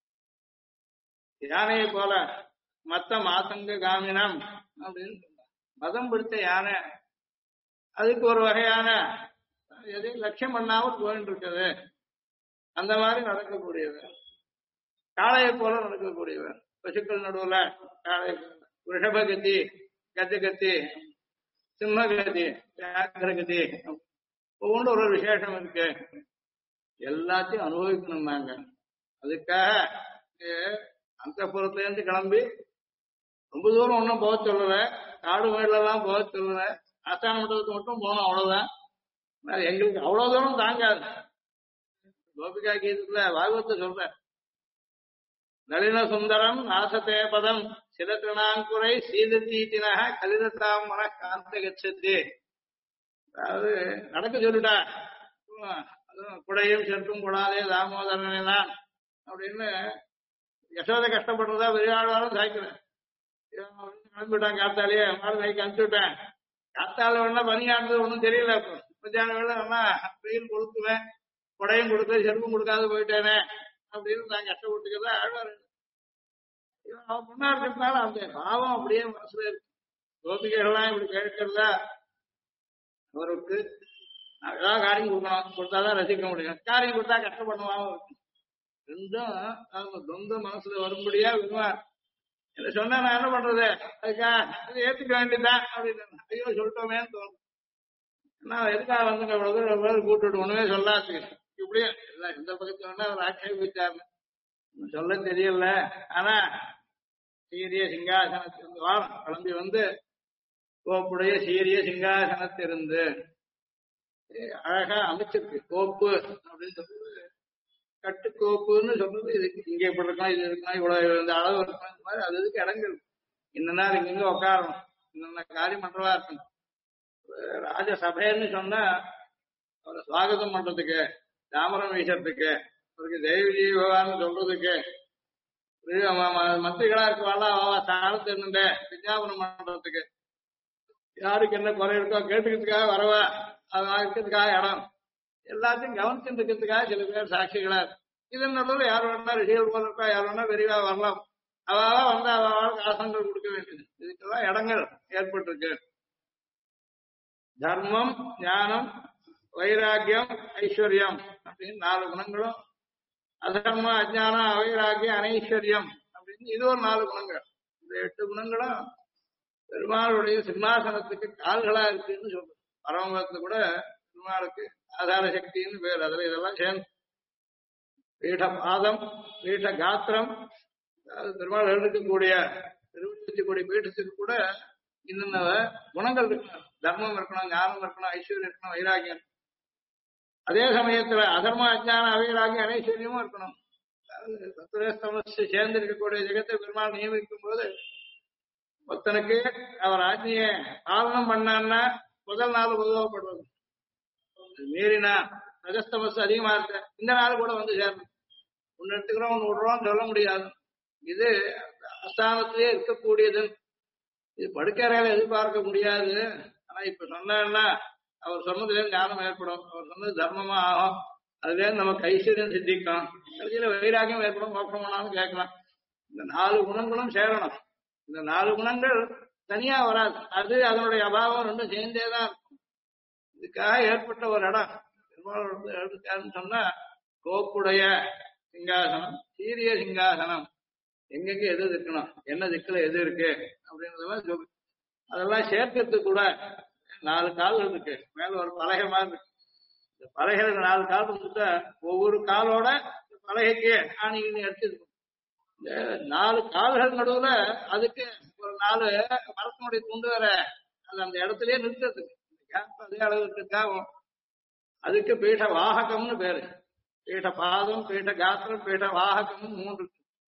யானையை போல மத்த மாசங்க காமினம் அப்படின்னு சொல்ற மதம் பிடித்த யானை, அதுக்கு ஒரு வகையான எதையும் லட்சியம் பண்ணாமல் போயிட்டு இருக்குது. அந்த மாதிரி நடக்கக்கூடியவர். காளையை போல நடக்கக்கூடியவர். பசுக்கள் நடுவுல காளை, ரிஷபகதி, கஜகதி, சிம்மகதி, வியாக்கிரகதி, ஒவ்வொன்றும் ஒரு விசேஷம் இருக்கு. எல்லாத்தையும் அனுபவிக்கணும் நாங்க. அதுக்காக அந்த புறத்திலேருந்து கிளம்பி ரொம்ப தூரம் ஒன்றும் போக சொல்லல, காடு மேலாம் போக சொல்லல, ஆஸ்தான மண்டலத்துக்கு மட்டும் போனோம், அவ்வளவுதான். எங்களுக்கு அவ்வளவு தூரம் தாங்காது. கோபிகா கீதத்துல பாகவத்தை சொல்ற, நளின சுந்தரம் நாசத்தே பதம் சிலத்திரணாங்குறை சீதத்தீத்தினக கலிதத்தாம் மன காந்த கச்சத்து. அதாவது நடக்க சொல்லிட்டா அப்புறம் அதுவும் குடையும் செருக்கும் கூடாதே தாமோதரனே தான் அப்படின்னு யசோதை கஷ்டப்படுறதா பெரியாழ்வாரும் சாய்க்கிறேன். கிளம்பிவிட்டான் காத்தாலேயே மாடு கைக்கு அனுப்பிச்சு விட்டேன். காத்தால வேணா பனியானது ஒன்றும் தெரியல. இப்போ மத்தியானம் வேலை வேணா வெயில் கொடுத்துவேன், குடையும் கொடுத்து செருப்பும் கொடுக்காத போயிட்டேனே அப்படின்னு நான் கஷ்டப்பட்டுக்கிறதா ஆழ்வார். அவன் பொண்ணா இருக்கிறதுனால அந்த பாவம் அப்படியே மனசுல இருக்கு. கோபிகைகள்லாம் இப்படி கேட்கிறதா அவருக்கு ஏதாவது காரியம் கொடுக்கணும், கொடுத்தாதான் ரசிக்க முடியும். காரியம் கொடுத்தா கஷ்டப்படுவாங்க இருக்கும். ரெண்டும் அவங்க சொந்த மனசுல வரும்படியா விடுவார். இதை சொன்னா நான் என்ன பண்றது, அதுக்கா அது ஏத்துக்க வேண்டியதான் அப்படின்னு ஐயோ சொல்லிட்டோமேன்னு தோணும். நான் எதுக்காக வந்து இவ்வளவு கூட்டுட்டு ஒண்ணுமே சொல்லாது இப்படியே எல்லாம் இந்த பக்கத்துல வேணா அவர் ஆட்சேபிச்சாரு சொல்ல தெரியல. ஆனா சீரிய சிங்காசனத்திலிருந்து வாரம் கிளம்பி வந்து கோப்புடைய சீரிய சிங்காசனத்திலிருந்து அழகா அமைச்சிருக்கு. கோப்பு அப்படின்னு சொல்றது கட்டுக்கோப்புன்னு சொல்றது இதுக்கு இங்க இப்படி இருக்கலாம், இது இருக்கலாம், இவ்வளவு இந்த அளவு இருக்கலாம், இந்த மாதிரி அது இதுக்கு இடங்கள் இன்னன்னா இங்க உட்காரணும், இன்னென்ன காரியம் பண்றதா இருக்கணும். ராஜசபைன்னு சொன்னா அவரை சுவாகதம் பண்றதுக்கு, தாமரம் வீசறதுக்கு, அவருக்கு தெய்வ ஜீவான்னு சொல்றதுக்கு, மந்திரிகளா இருக்குவாள் அவ ஸ்தானத்து இருந்துட்டு விஞ்ஞாபனம் பண்றதுக்கு, யாருக்கு என்ன குறை இருக்கோ கேட்டுக்கிறதுக்காக வரவா, அது இருக்கிறதுக்காக இடம், எல்லாத்தையும் கவனிச்சுட்டு இருக்கிறதுக்காக சில பேர் சாட்சிகளா இருக்கு. இதன் நடுவில் யார் வேணா ரிஷிகள் போல இருக்கா, யார் வேணா விரிவா வரலாம், அவாவா வந்து அவளுக்கு ஆசனங்கள் கொடுக்க வேண்டியது. இதுக்கெல்லாம் இடங்கள் ஏற்பட்டிருக்கு. தர்மம், ஞானம், வைராக்கியம், ஐஸ்வர்யம் அப்படின்னு 4 குணங்களும், அதர்மம், அஜானம், அவைராக்கியம், அனைஸ்வர்யம் அப்படின்னு இது ஒரு 4 குணங்கள். இந்த 8 குணங்களும் பெருமாளுடைய சிம்மாசனத்துக்கு கால்களா இருக்குன்னு சொல்றது. பரமபதத்துல கூட பெருமாளுக்கு ஆதார சக்தின்னு பேர். அதுல இதெல்லாம் சேர்ந்து பீட பாதம், பீட காத்திரம், பெருமாள் எழுதிக்கக்கூடிய திருவிழிக்கக்கூடிய பீடத்துக்கு கூட இன்னும் குணங்கள் இருக்கணும். தர்மம் இருக்கணும், ஞானம் இருக்கணும், ஐஸ்வர்யம் இருக்கணும், வைராகியம். அதே சமயத்துல அதர்ம அஜான அவைராகியம் அனைஸ்வரியமும் இருக்கணும். சத்துரஸ்தமசு சேர்ந்து இருக்கக்கூடிய ஜெகத்தை பெருமாள் நியமிக்கும் போது ஒருத்தனுக்கு அவர் ஆஜ்ஞைய பாலனம் பண்ணான்னா முதல் நாள் உதவப்படுறது. மீறினா ரஜஸ்தமசு அதிகமா இருக்க இந்த நாள் கூட வந்து சேரணும். ஒன்னு எடுத்துக்கிறோம், ஒன்னு விடுறோம் சொல்ல முடியாது. இது அஸ்தானத்திலே இருக்கக்கூடியது. இது படுக்கறையில எதிர்பார்க்க முடியாது. ஆனா இப்ப சொன்னா அவர் சொன்னதுல ஞானம் ஏற்படும், அவர் சொன்னது தர்மமா ஆகும், அதுல நமக்கு ஐஸ்வர்யம் சித்திக்கும், கடைசியில வைராகியம் ஏற்படும், மோட்சமானாலும் கேட்கலாம். இந்த 4 குணங்களும் சேரணும். இந்த 4 குணங்கள் தனியா வராது, அது அதனுடைய அபாவம் ரெண்டும் சேர்ந்தேதான் இருக்கும். இதுக்காக ஏற்பட்ட ஒரு இடம் பெருமாள் சொன்னா கோப்புடைய சிங்காசனம், சீரிய சிங்காசனம், எங்கெங்க எது இருக்கணும், என்ன திக்குல எது இருக்கு அப்படின்றதெல்லாம் சொல்லு. அதெல்லாம் சேர்க்கறதுக்கு கூட 4 கால்கள் இருக்கு. மேல ஒரு பலகை மாதிரி இருக்கு. இந்த பலகைகளுக்கு 4 கால் இருந்துட்டா ஒவ்வொரு காலோட பலகைக்கு ஆணின்னு எடுத்துருக்கும். இந்த 4 கால்கள் நடுவுல அதுக்கு ஒரு 4 மரத்தினுடைய துண்டு வேற அது அந்த இடத்துலயே நிறுத்துறதுக்கு அதே அளவு இருக்காகும். அதுக்கு பீட வாககம்னு பேரு. பீட பாதம், பீட காத்திரம், பீட வாககம்னு 3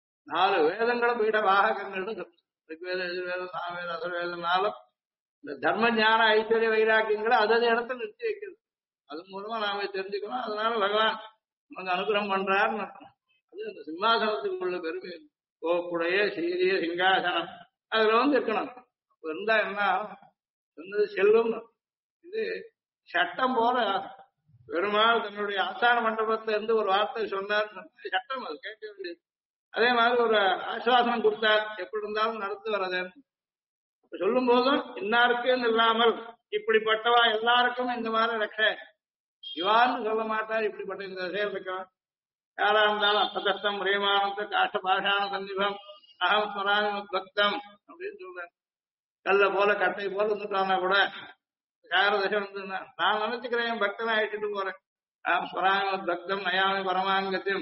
4 வேதங்களும் பீட வாககங்கள்னு சொல்லுது. ரிக்வேதம், எதிர்வேதம், சாமவேதம், அசுரவேதம் 4 இந்த தர்ம ஞான ஐஸ்வர்ய வைராக்கியங்களை அதது இடத்துல நிறுத்தி வைக்கிறது. அது மூலமா நாம தெரிஞ்சுக்கணும். அதனால பகவான் நமக்கு அனுகிரகம் பண்றாருன்னு அர்த்தம். அது அந்த சிம்மாசனத்துக்கு உள்ள பெருமை. கோப்புடைய சீரிய சிங்காசனம் அதுல வந்து இருக்கணும். இருந்தா என்ன சொன்னது செல்லும். இது சட்டம் போல பெருமாள் தன்னுடைய ஆஸ்தான மண்டபத்துல இருந்து ஒரு வார்த்தை சொன்னார், சட்டம் அது கேட்க வேண்டியது. அதே மாதிரி ஒரு ஆசுவாசனம் கொடுத்தார், எப்படி இருந்தாலும் நடத்து வர்றது சொல்லும் போதும் இன்னாருக்குன்னு இல்லாமல் இப்படிப்பட்டவா எல்லாருக்கும் இந்த மாதிரி ரட்ச இவான்னு சொல்ல மாட்டார். இப்படிப்பட்ட இந்த செயல் இருக்கான் யாரா இருந்தாலும் அப்பதத்தம் ரேமானந்த காஷ்ட பாஷான சந்திபம் அகம் ஸ்மராமி பக்தம் அப்படின்னு சொல்றேன். கல்ல போல கட்டை போல இருந்துட்டானா கூட யாரதசம் வந்து நான் நினைச்சுக்கிறேன் பக்தனை ஆயிட்டு போறேன். அகம் ஸ்மராமி பக்தம் நயாமி பரமாங்கத்தியம்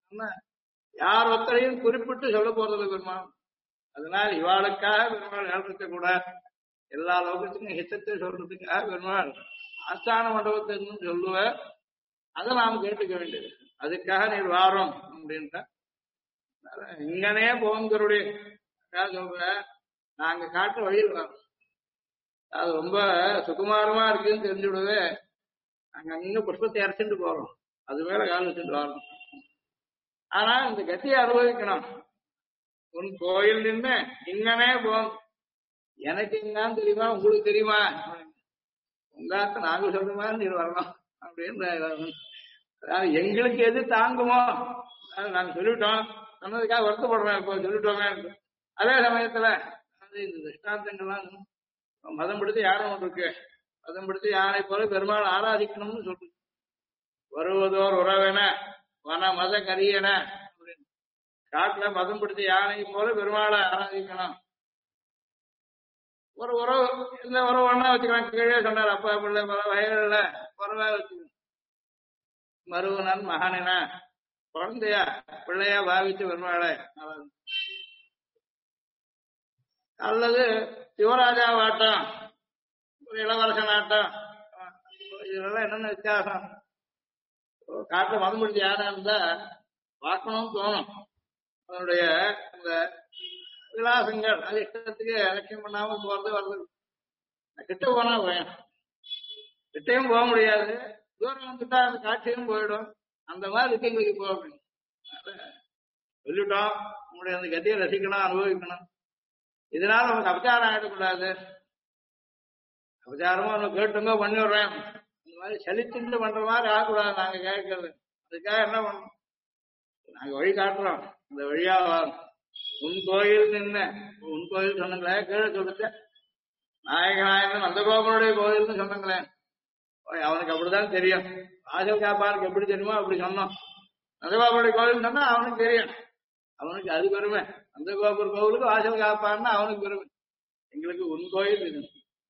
யார் ஒருத்தரையும் குறிப்பிட்டு சொல்ல போறது பெருமாள். அதனால இவாளுக்காக பெருமாள் எழுதிருக்க கூட எல்லா லோகத்துக்கும் ஹித்தத்தை சொல்றதுக்காக பெருமாள் ஆஸ்தான மண்டபத்தை சொல்லுவேன். அதை நாம் கேட்டுக்க வேண்டியது. அதுக்காக நீர் வாரம் அப்படின்ட்டா இங்கனே போங்கருடைய சொல்ற நாங்க காட்டு வழியில் வரோம். அது ரொம்ப சுகுமாரமா இருக்குன்னு தெரிஞ்சுடுவே. நாங்க அங்க புஷ்பத்தை அரைச்சிட்டு போறோம், அது மேல கால் வச்சுட்டு வரணும். ஆனா இந்த கத்தியை அனுபவிக்கணும். உன் கோயில் நின்று இங்கனே போகும். எனக்கு எங்கான்னு தெரியுமா, உங்களுக்கு தெரியுமா? உங்காத்த நாங்க சொல்ற மாதிரி நீ வரணும் அப்படின்னு. அதாவது எங்களுக்கு எது தாங்குமோ நாங்க சொல்லிட்டோம், சொன்னதுக்காக வருத்தப்படுறோம், இப்போ சொல்லிட்டோமே. அதே சமயத்துல அது இந்த திருஷ்டாந்தங்கள்லாம் மதம் பிடித்து யாரும் ஒன்று இருக்கு, மதம் பிடித்து யானை போல பெருமாள் ஆராதிக்கணும்னு சொல்லு. வருவதோர் உறவென வன மத கரியன அப்படின்னு. காட்டுல மதம் பிடித்த யானை போல பெருமாளை ஆராதிக்கணும். ஒரு உறவு, இந்த உறவு ஒண்ணா வச்சுக்கலாம். கீழே சொன்னார், அப்பா பிள்ளை பல வயல்ல உறவா வச்சுக்கணும். மருவனன் மகனின குழந்தையா பிள்ளையா பாவிச்சு பெருமாளை அல்லது சிவராஜாவாட்டம், ஒரு இளவரசன் ஆட்டம், இதெல்லாம் என்னென்ன வித்தியாசம்? காட்டுல மதம் பிடிச்ச யாரா இருந்தா பார்க்கணும்னு தோணும். அதனுடைய அந்த விலாசங்கள் அது இஷ்டத்துக்கு எலெக்ஷன் பண்ணாம போறது வருது. கிட்ட போனா போயும், கிட்டையும் போக முடியாது, தூரம் வந்துட்டா அந்த காட்சியும் போயிடும். அந்த மாதிரி இருக்கு எங்களுக்கு போக முடியும். சொல்லிட்டோம், உங்களுடைய அந்த கத்தியை ரசிக்கணும், அனுபவிக்கணும். இதனால நமக்கு அபச்சாரம் ஆயிடக்கூடாது. அபச்சாரமும் நம்ம கேட்டுங்க பண்ணிடுறேன், இந்த மாதிரி சலிச்சுட்டு பண்ற மாதிரி ஆகக்கூடாது. நாங்க கேட்கறது அதுக்காக என்ன பண்ணோம், நாங்க வழி காட்டுறோம், இந்த வழியா வரும். உன் கோயில் நின்று, உன் கோயில் சொன்னங்களே, கீழே சொல்லிட்டு நாயகநாயகன் நந்தகோபனுடைய கோயில்னு சொன்னங்களேன். அவனுக்கு அப்படிதான் தெரியும். வாசல் காப்பானுக்கு எப்படி தெரியுமோ அப்படி சொன்னோம். நந்தகோபனுடைய கோயில் சொன்னா அவனுக்கு தெரியும், அவனுக்கு அது பெருமை. நந்தகோபுர் கோவிலுக்கு வாசல் காப்பான்னா அவனுக்கு பெருமை. எங்களுக்கு உன் கோயில் இது.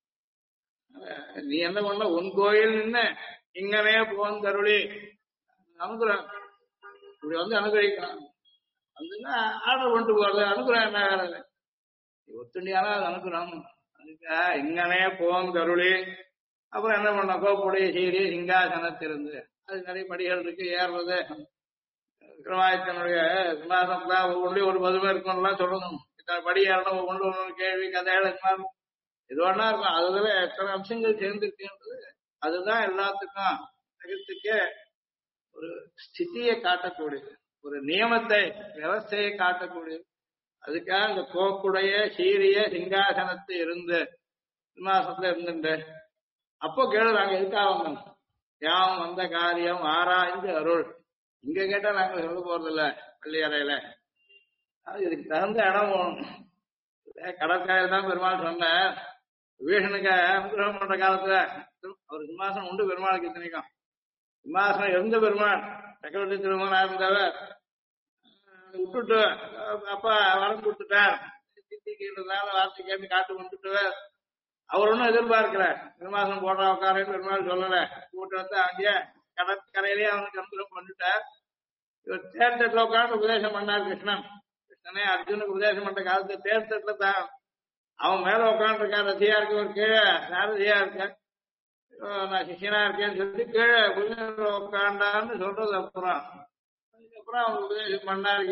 நீ என்ன பண்ண, உன் கோயில் நின்று இங்கனே போந்தருளி அனுகிரகம் இப்படி வந்து அனுகிரகிக்கலாம். வந்துன்னா ஆர்டர் பண்ணிட்டு போறது அனுகிரகம் என்ன வேலை? ஒத்துண்டியானா அது அனுகிரகம். அதுக்கா இங்கனே போந்தருளி. அப்புறம் என்ன பண்ண, கோப்புடைய சீரி சிங்காசனத்திலிருந்து அது நிறைய படிகள் இருக்கு, ஏறுறது. விக்ரமாதித்தனுடைய சிம்மாசனத்துல ஒவ்வொன்றையும் ஒரு பதுமை இருக்கணும்லாம் சொல்லணும். இத்தனை படி ஏறணும், ஒவ்வொன்று ஒன்று கேள்வி கதைகள் இது ஒன்னா இருக்கும். அதுல எத்தனை அம்சங்கள் சேர்ந்துருக்குன்றது அதுதான் எல்லாத்துக்கும் ஜெகத்துக்கே ஒரு ஸ்திதியை காட்டக்கூடியது, ஒரு நியமத்தை விவஸ்தையை காட்டக்கூடியது. அதுக்காக இந்த கோப்புடைய சீரிய சிங்காசனத்தை இருந்து சிம்மாசனத்துல இருந்துட்டு அப்போ கேளு, நாங்க எதுக்காக வந்தோம், யாம் வந்த காரியம் ஆராய்ந்து அருள். இங்க கேட்டா நாங்க சொல்ல போறதில்ல, பள்ளியறையில அது இதுக்கு தகுந்த இடம் போகணும். கடற்கரையில் தான் பெருமாள் சொன்ன விபீஷனுக்கு அனுகிரகம் பண்ற காலத்துல அவர் சிம்மாசனம் உண்டு பெருமாளுக்கு இத்தனைக்கும். சிம்மாசனம் இருந்த பெருமாள் சக்கரவர்த்தி திருமணா இருந்தவர் விட்டுட்டு அப்பா வரம் கொடுத்துட்டார். சித்திக்கிறதுனால வார்த்தை கேட்டு காட்டு வந்துட்டு அவர் ஒன்றும் எதிர்பார்க்கல. சிம்மாசனம் போடுற உட்காரன்னு பெருமாள் சொல்லல. கூட்டு வந்து அங்கேயே கடற்கரையிலேயே அவனுக்கு அனுகிரகம் பண்ணிட்டார். இவர் தேர்தட்டில் உட்காந்து உபதேசம் பண்ணார் கிருஷ்ணன். கிருஷ்ணனே அர்ஜுனுக்கு உபதேசம் பண்ற காலத்துல தேர்தட்டில் தான் அவன் மேல உட்காந்துருக்கான். ரசியா இருக்கு, ஒரு கீழே சாரதியா இருக்க, நான் சிஷியனா இருக்கேன்னு சொல்லி கீழே உட்காண்டான்னு சொல்றது. அப்புறம் அதுக்கப்புறம் அவன் உபதேசம் பண்ணார்.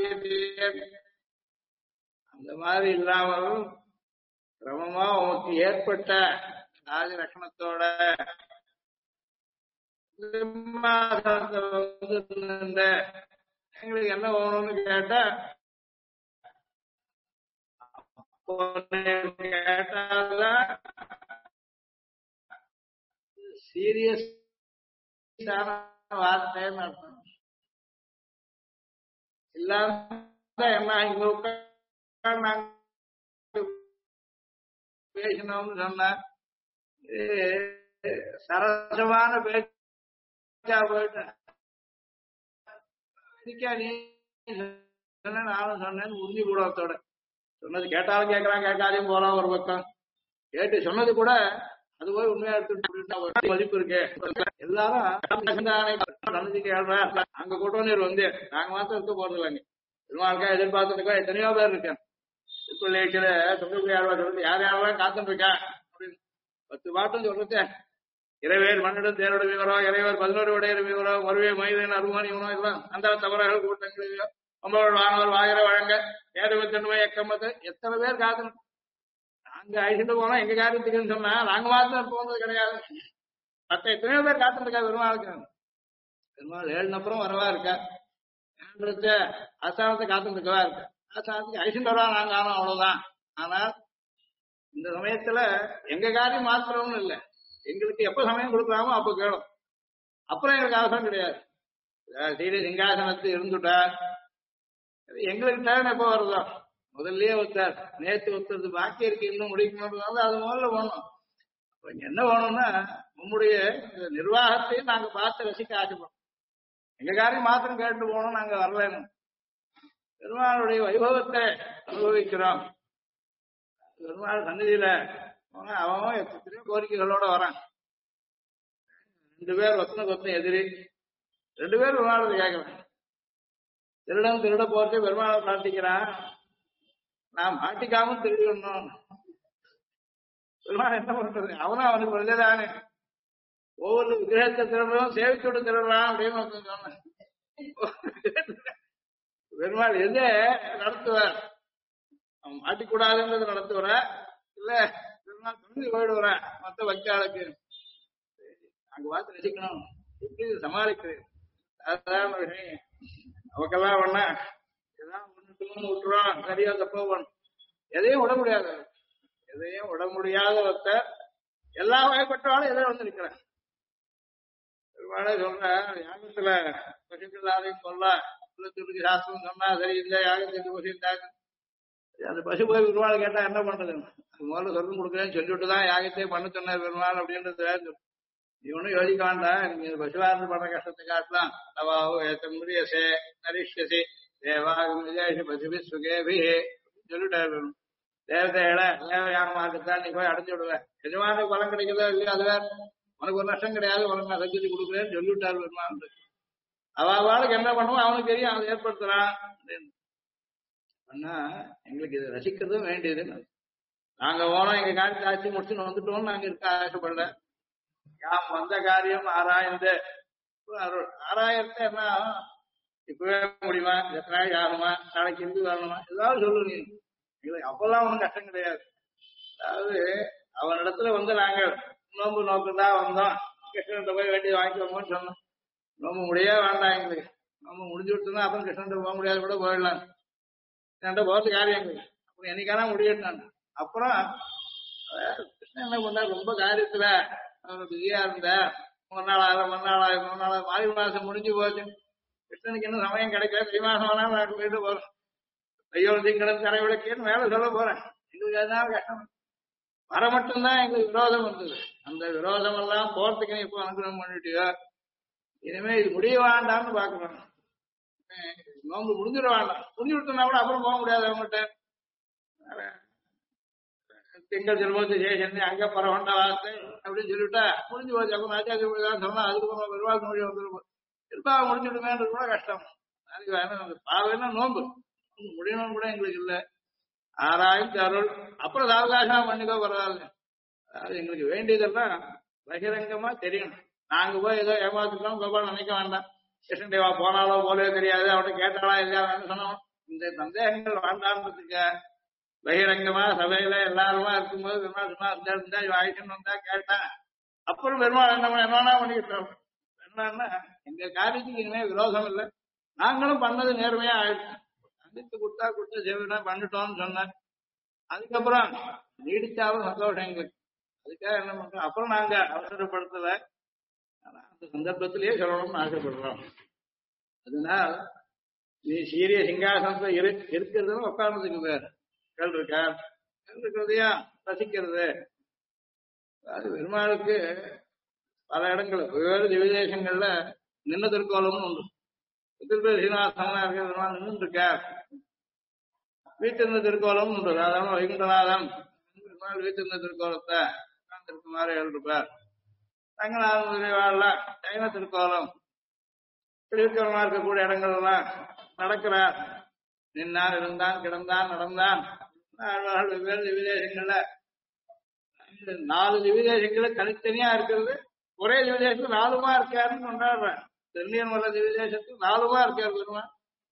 அந்த மாதிரி இல்லாமலும் கிரமமா உனக்கு ஏற்பட்ட ராஜ லட்சணத்தோட எங்களுக்கு என்ன வேணும்னு கேட்டா கேட்டாதான் சீரியஸ் வார்த்தைன்னு அர்த்தம். இல்லாம என்ன இங்க உட்காந்து பேசணும்னு சொன்ன சரசமான பேச்சா போயிட்டேன். நானும் சொன்னேன்னு உறுதி கூடத்தோட சொன்னது கேட்டாலும் கேட்கலாம், கேட்காதையும் போலாம். ஒரு பக்கம் கேட்டு சொன்னது கூட அது போய் உண்மையா எடுத்துட்டு மதிப்பு இருக்கு. எல்லாரும் அங்க கூட்டம் வந்து நாங்க மாத்திரம் இருக்க போறது இல்லைங்க. பெருமாளுக்கா எதிர்பார்த்துருக்கோம். எத்தனையோ பேர் இருக்கேன். சொல்லிட்டு யார் யாரெல்லாம் காத்துட்டு இருக்கா அப்படின்னு 10 பாட்டும் சொல்றது. இறைவேர் மண்ணிடம் தேரோட விவரம், இறைவர் 11 உடையர் விவரம், மறுவே மனிதன் அருமானி உணவு எல்லாம் அந்த தவறுகள் கூட்டங்கள் ஒன்பது வானவர் வாயிற வழங்க 72 எக்கம்பத்து எத்தனை பேர் காத்தணும். நாங்க அழிச்சுட்டு போனோம் எங்க காரியத்துக்குன்னு சொன்னா நாங்க மாத்திரம் போனது கிடையாது. மற்ற எத்தனையோ பேர் காத்துட்டு இருக்கா பெருமாளுக்கு. பெருமாள் ஏழுனப்புறம் வரவா இருக்கா, ஏழுன்றத ஆசானத்தை காத்துட்டு இருக்கவா இருக்கா. ஆசானத்துக்கு ஐசண்டரா நாங்க ஆனோம் அவ்வளவுதான். ஆனால் இந்த சமயத்துல எங்க காரியம் மாத்திரம்னு இல்லை, எங்களுக்கு எப்ப சமயம் கொடுக்கலாமோ அப்ப கேளும். அப்புறம் எங்களுக்கு அவசரம் கிடையாது. சீரிய சிங்காசனத்து இருந்துட்டா எங்களுக்கு தேவை எப்போ வருதோ முதல்லயே ஒருத்தார் நேற்று ஒருத்தது பாக்கி இருக்கு இன்னும் முடிக்கணும், அது முதல்ல வேணும். என்ன வேணும்னா நம்முடைய இந்த நிர்வாகத்தையும் நாங்க பார்த்து ரசிக்க ஆசைப்படும். எங்க காரியம் மாத்திரம் கேட்டு போகணும், நாங்க வரலன்னு. பெருமாளுடைய வைபவத்தை அனுபவிக்கிறோம். பெருமாள் சந்நிதியில போனா அவன் எத்தனையோ கோரிக்கைகளோட வரான். 2 பேர் ஒத்தனுக்கு ஒத்தனை எதிரி, 2 பேர் பெருமாளை கேட்கறான். திருடன் திருட போறதே பெருமாளை பிரார்த்திக்கிறான், நான் மாட்டிக்காம திருடணும். பெருமாள் என்ன பண்றது, அவனும் அவனுக்கு வந்ததானே. ஒவ்வொரு விக்கிரகத்தை திருடுறோம் சேவிச்சோடு திருடுறான் அப்படின்னு சொன்னேன். பெருமாள் எதை நடத்துவார், அவன் மாட்டிக்கூடாதுன்றது நடத்துவரா இல்ல பெருமாள் துணிஞ்சு போயிடுவரா மற்ற வக்காளுக்கு அங்க பார்த்து ரசிக்கணும், எப்படி சமாளிக்கிறது. அதுதான் விஷயம். அவக்கெல்லாம் ஒண்ணா ஏதாவது ஒண்ணு விட்டுருவான், சரியா தப்போ பண்ண எதையும் விட முடியாது. எதையும் விட முடியாத ஒருத்தர் எல்லா வகைப்பட்டாலும் எதை வந்து நிற்கிறேன். பெருமாளே சொல்ற யாகத்துல பசுக்கள் யாரையும் சொல்ல துருக்கு சாஸ்திரம் சொன்னா சரி, இந்த யாகத்துக்கு பசு இருந்தாங்க. அந்த பசு போய் பெருமாளை கேட்டா என்ன பண்றது, அது முதல்ல சொர்க்கம் கொடுக்குறேன்னு சொல்லிவிட்டுதான் யாகத்தையே பண்ண சொன்னார் பெருமாள் அப்படின்றது. இவனும் யோசிக்க வேண்டாம், நீங்க பசுவாரத்து பண்ற கஷ்டத்தை காட்டலாம். தவாவோ ஏத்தமுடியசே நரிஷ்யசி தேவாகும் விஜேஷ பசுபி சுகேபி சொல்லிட்டாரு. தேவதைகளை தேவையான மார்க்கத்தான் நீ போய் அடைஞ்சு விடுவேன், எஜமான பலம் கிடைக்கிறதோ இல்லையா அது வேற, உனக்கு ஒரு நஷ்டம் கிடையாது, உனக்கு நான் சஞ்சதி கொடுக்குறேன்னு சொல்லிவிட்டாரு பெருமாள். அவளுக்கு என்ன பண்ணுவோம் அவனுக்கு தெரியும், அதை ஏற்படுத்துறான் அப்படின்னு பண்ணா எங்களுக்கு இது ரசிக்கிறதும் வேண்டியது. நாங்க போனோம் எங்க காரியத்தை ஆட்சி முடிச்சுன்னு வந்துட்டோம்னு நாங்க இருக்க ஆசைப்படல. யாம் வந்த காரியம் ஆராய்ந்து ஆராயத்தை என்ன இப்பவே முடியுமா, எத்தனை நாளைக்கு ஆகுமா, நாளைக்கு இருந்து வரணுமா, ஏதாவது சொல்லு நீ. எங்களுக்கு அப்பெல்லாம் ஒன்றும் கஷ்டம் கிடையாது. அதாவது அவனிடத்துல வந்து நாங்கள் நோம்பு நோக்குதான் வந்தோம், கிருஷ்ணன் போய் வேண்டியது வாங்கிக்கோங்கன்னு சொன்னோம். நோம்பு முடியவே வேண்டாம் எங்களுக்கு, நோம்பு முடிஞ்சு விட்டுனா அப்புறம் கிருஷ்ணன் போக முடியாது கூட போயிடலாம், கிருஷ்ணன் போறது காரியம் எங்களுக்கு அப்புறம் என்னைக்கான முடியட்டான். அப்புறம் கிருஷ்ணன் என்ன பண்ண ரொம்ப காரியத்துல அவர் பிஸியா இருந்த, 3 நாள் ஆகும் 3 நாள் ஆகும் 3 நாள் மாறி மாசம் முடிஞ்சு போச்சு, கிருஷ்ணனுக்கு இன்னும் சமயம் கிடைக்கல. தை மாசம் வேணாலும் நான் போயிட்டு போறேன், தையோ திங்களும் கரை விளக்கேன்னு மேல சொல்ல போறேன். எங்களுக்கு அதனால கஷ்டம் வர மட்டும்தான் எங்களுக்கு விரோதம் இருந்தது. அந்த விரோதம் எல்லாம் போறதுக்கு நீ இப்போ அனுகிரகம் பண்ணிட்டியோ, இனிமே இது முடிய வேண்டாம்னு பாக்குறோம். நோம்பு முடிஞ்சிட வேண்டாம், முடிஞ்சு விட்டோம்னா கூட அப்புறம் போக முடியாது அவங்ககிட்ட. திங்கள் திருப்பதி சேஷன் அங்க பரவண்ட வார்த்தை அப்படின்னு சொல்லிவிட்டா முடிஞ்சு போச்சு. அப்புறம் ஆச்சாரியதான் சொன்னா அதுக்கப்புறம் பெருவாள் மொழி வந்துருக்கும், திருப்பா முடிஞ்சுடுமேன்றது கூட கஷ்டம். அதுக்கு வேணும் பாவைன்னா நோம்பு முடியணும்னு கூட எங்களுக்கு இல்லை. ஆராய்ந்து அருள் அப்புறம் சாவகாசமா பண்ணிக்கோ பரவாயில்ல. அதாவது எங்களுக்கு வேண்டியதெல்லாம் பகிரங்கமா தெரியணும். நாங்க போய் ஏதோ ஏமாத்துட்டோம் கோபால் நினைக்க வேண்டாம். கிருஷ்ணன் தேவா போனாலோ போலவே தெரியாது, அவட்ட கேட்டாலா இல்லையா சொன்னோம். இந்த சந்தேகங்கள் வேண்டான்றதுக்கு பகிரங்கமா சபையில எல்லாருமா இருக்கும்போது பெருமாள் சொன்னா இருந்தா ஆயிஷன் வந்தா கேட்டா அப்புறம் பெருமாள் என்ன என்னன்னா பண்ணிக்கிட்டோம். என்னன்னா எங்க காரியத்துக்கு இனிமே விரோதம் இல்லை, நாங்களும் பண்ணது நேர்மையா ஆயிடுச்சு. சந்தித்து கொடுத்தா கொடுத்த சேவைனா பண்ணிட்டோம்னு சொன்னேன். அதுக்கப்புறம் நீடிச்சாலும் சந்தோஷம் எங்களுக்கு. அதுக்காக என்ன பண்றோம், அப்புறம் நாங்க அவசரப்படுத்தல, அந்த சந்தர்ப்பத்திலேயே சொல்லணும்னு ஆசைப்படுறோம். அதனால நீ சீரிய சிங்காசனத்துல இருக்கிறதுன்னு உட்கார்ந்ததுக்கு பேர் கல் இருக்கா, கல் இருக்கிறதையா ரசிக்கிறது. அது பெருமாளுக்கு பல இடங்கள் வெவ்வேறு திவிதேசங்கள்ல நின்ன திருக்கோலம்னு உண்டு. திருப்பதி சீனிவாசனா இருக்கிற பெருமாள் நின்று இருக்கார். வீட்டிருந்த திருக்கோலம் உண்டு, சாதாரண வைகுண்டநாதன் பெருமாள் வீட்டிருந்த திருக்கோலத்தை உட்கார்ந்திருக்குமாறு எழுதிருப்பார். ரங்கநாதன் முதலிவாழ்ல சைன திருக்கோலம் திருவிக்கிரமா இருக்கக்கூடிய இடங்கள் எல்லாம் நடக்கிறார். நின்னான் இருந்தான் கிடந்தான் நடந்தான். வெவ்வேறு திவிதேசங்கள்ல 4 திவிதேசங்கள்ல தனித்தனியா இருக்கிறது, ஒரே திவிதேசத்துல 4மா இருக்காருன்னு கொண்டாடுறேன். தென்னியன் வல்ல திவிதேசத்துக்கு 4மா இருக்காரு பெருமாள்.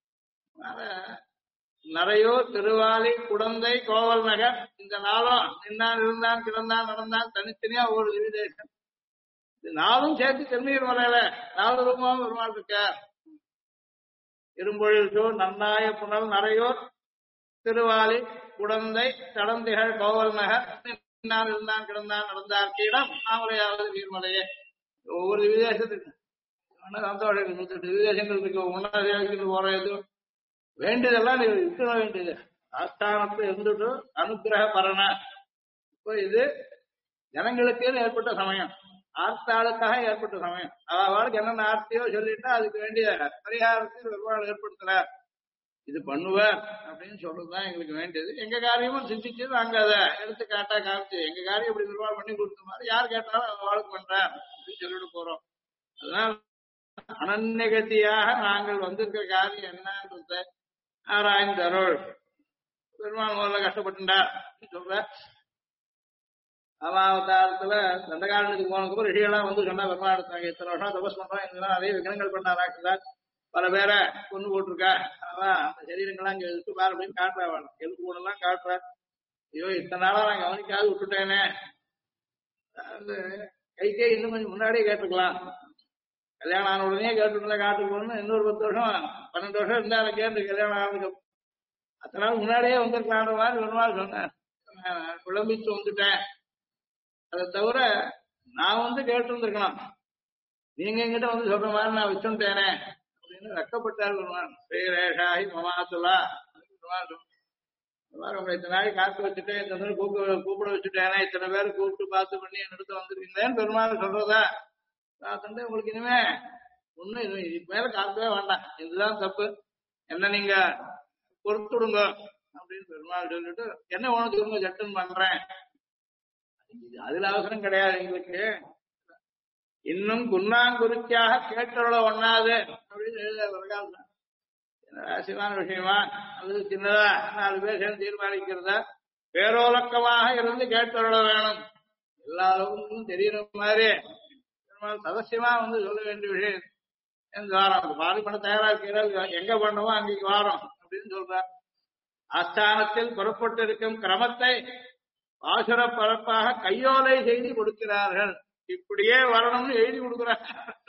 நரையூர் திருவாலி குடந்தை கோவல் நகர் இந்த 4ம் நின்னான் இருந்தான் கிடந்தான் நடந்தான் தனித்தனியா ஒவ்வொரு திவிதேசம். இது நாளும் சேர்த்து திருநீர் மலையில 4 ரூபமாவும் பெருமாள் இருக்கார். இரும்பொழில் சூழ் நன்னாய புனல் நரையோர் திருவாலி குடந்தை தடந்திகள் கோவல் நகர் நின்றான் இருந்தான் கிடந்தான் நடந்தார் கீழம் ஆமலையாவது வீர்மலையே. ஒவ்வொரு விதேசத்துக்கு சந்தோஷம் 28 விதேசங்கள் இருக்கு. உணவு போற எதுவும் வேண்டியதெல்லாம் நீங்க விட்டுற வேண்டியது. ஆஸ்தானத்தை இருந்துட்டு அனுகிரக பரண. இப்போ இது ஜனங்களுக்குன்னு ஏற்பட்ட சமயம், ஆர்த்தாளுக்காக ஏற்பட்ட சமயம். அவளுக்கு என்னென்ன ஆர்த்தியோ சொல்லிட்டா அதுக்கு வேண்டிய பரிகாரத்தை பெருமாள் ஏற்படுத்துறார். இது பண்ணுவார் அப்படின்னு சொல்றதுதான் எங்களுக்கு வேண்டியது. எங்க காரியமும் சிந்திச்சு நாங்க அதை எடுத்துக்காட்டா காமிச்சு எங்க காரியம் இப்படி பெருமாள் பண்ணி கொடுத்த மாதிரி யார் கேட்டாலும் அவளுக்கு பண்றார் அப்படின்னு சொல்லிட்டு போறோம். அதனால அனன்யகதியாக நாங்கள் வந்திருக்கிற காரியம் என்னன்றத ஆராய்ந்து அருள். பெருமாள் முதல்ல கஷ்டப்பட்டுட்டார் சொல்ற அவதாரத்துல தண்டகாரணத்துக்கு போனதுக்கு ரிஷிகள்லாம் வந்து சொன்னா பெருமாள் எடுத்தாங்க இத்தனை வருஷம் தபஸ் பண்றோம், இதெல்லாம் நிறைய விக்னங்கள் பண்ணாராக்குதான் பல பேரை கொண்டு போட்டிருக்கா. அவன் அந்த சரீரங்கள்லாம் இங்க எடுத்து பாரு அப்படின்னு காட்டுறா. எலும்பு கூடலாம் காட்டுற. ஐயோ இத்தனை நாளா நான் கவனிக்காது விட்டுட்டேனே. அது கைக்கே இன்னும் கொஞ்சம் முன்னாடியே கேட்டுக்கலாம். கல்யாணம் ஆன உடனே கேட்டுருந்தா காட்டுக்கு போகணும். இன்னொரு 10 வருஷம் 12 வருஷம் இருந்தா அதை கேட்டு கல்யாணம் ஆனதுக்கு அத்தனை நாள் முன்னாடியே வந்திருக்கலான்ற மாதிரி ஒரு நாள் சொன்னேன். குழம்பிச்சு வந்துட்டேன். அதை தவிர நான் வந்து கேட்டுருந்துருக்கலாம். நீங்க எங்கிட்ட வந்து சொல்ற மாதிரி நான் வச்சுட்டேனே அப்படின்னு வெக்கப்பட்டார் பெருமான். ஸ்ரீரேஷாஹி மமாத்துலா உங்களை இத்தனை நாளைக்கு காத்து வச்சுட்டேன், இத்தனை கூப்பிட வச்சுட்டேனே, இத்தனை பேர் கூப்பிட்டு பார்த்து பண்ணி என்னிடத்து வந்திருக்கீங்களேன்னு பெருமாள் சொல்றதா தந்தை. உங்களுக்கு இனிமே ஒண்ணு இதுக்கு மேல காக்கவே வேண்டாம், இதுதான் தப்பு, என்ன நீங்க பொறுத்துடுங்க அப்படின்னு பெருமாள் சொல்லிட்டு என்ன உனக்கு இவங்க ஜட்டுன்னு பண்றேன். அதுல அவசரம் கிடையாது எங்களுக்கு. இன்னும் குன்னாங்குறிச்சியாக கேட்டவள ஒண்ணாது அப்படின்னு எழுத ராசிமான விஷயமா அல்லது சின்னதா 4 பேர் சேர்ந்து தீர்மானிக்கிறதா பேரோலக்கமாக இருந்து கேட்டவள வேணும். எல்லா அளவுக்கும் தெரியற மாதிரி சதசியமா வந்து சொல்ல வேண்டிய விஷயம் வாரம் பாதி பண்ண தயாரா இருக்கிறார். எங்க பண்ணவோ அன்னைக்கு வாரம் அப்படின்னு சொல்றார். ஆஸ்தானத்தில் புறப்பட்டு இருக்கும் கிரமத்தை பாசுர பரப்பாக கையோலை செய்து கொடுக்கிறார்கள். இப்படியே வரணும்னு எழுதி கொடுக்குறாங்க.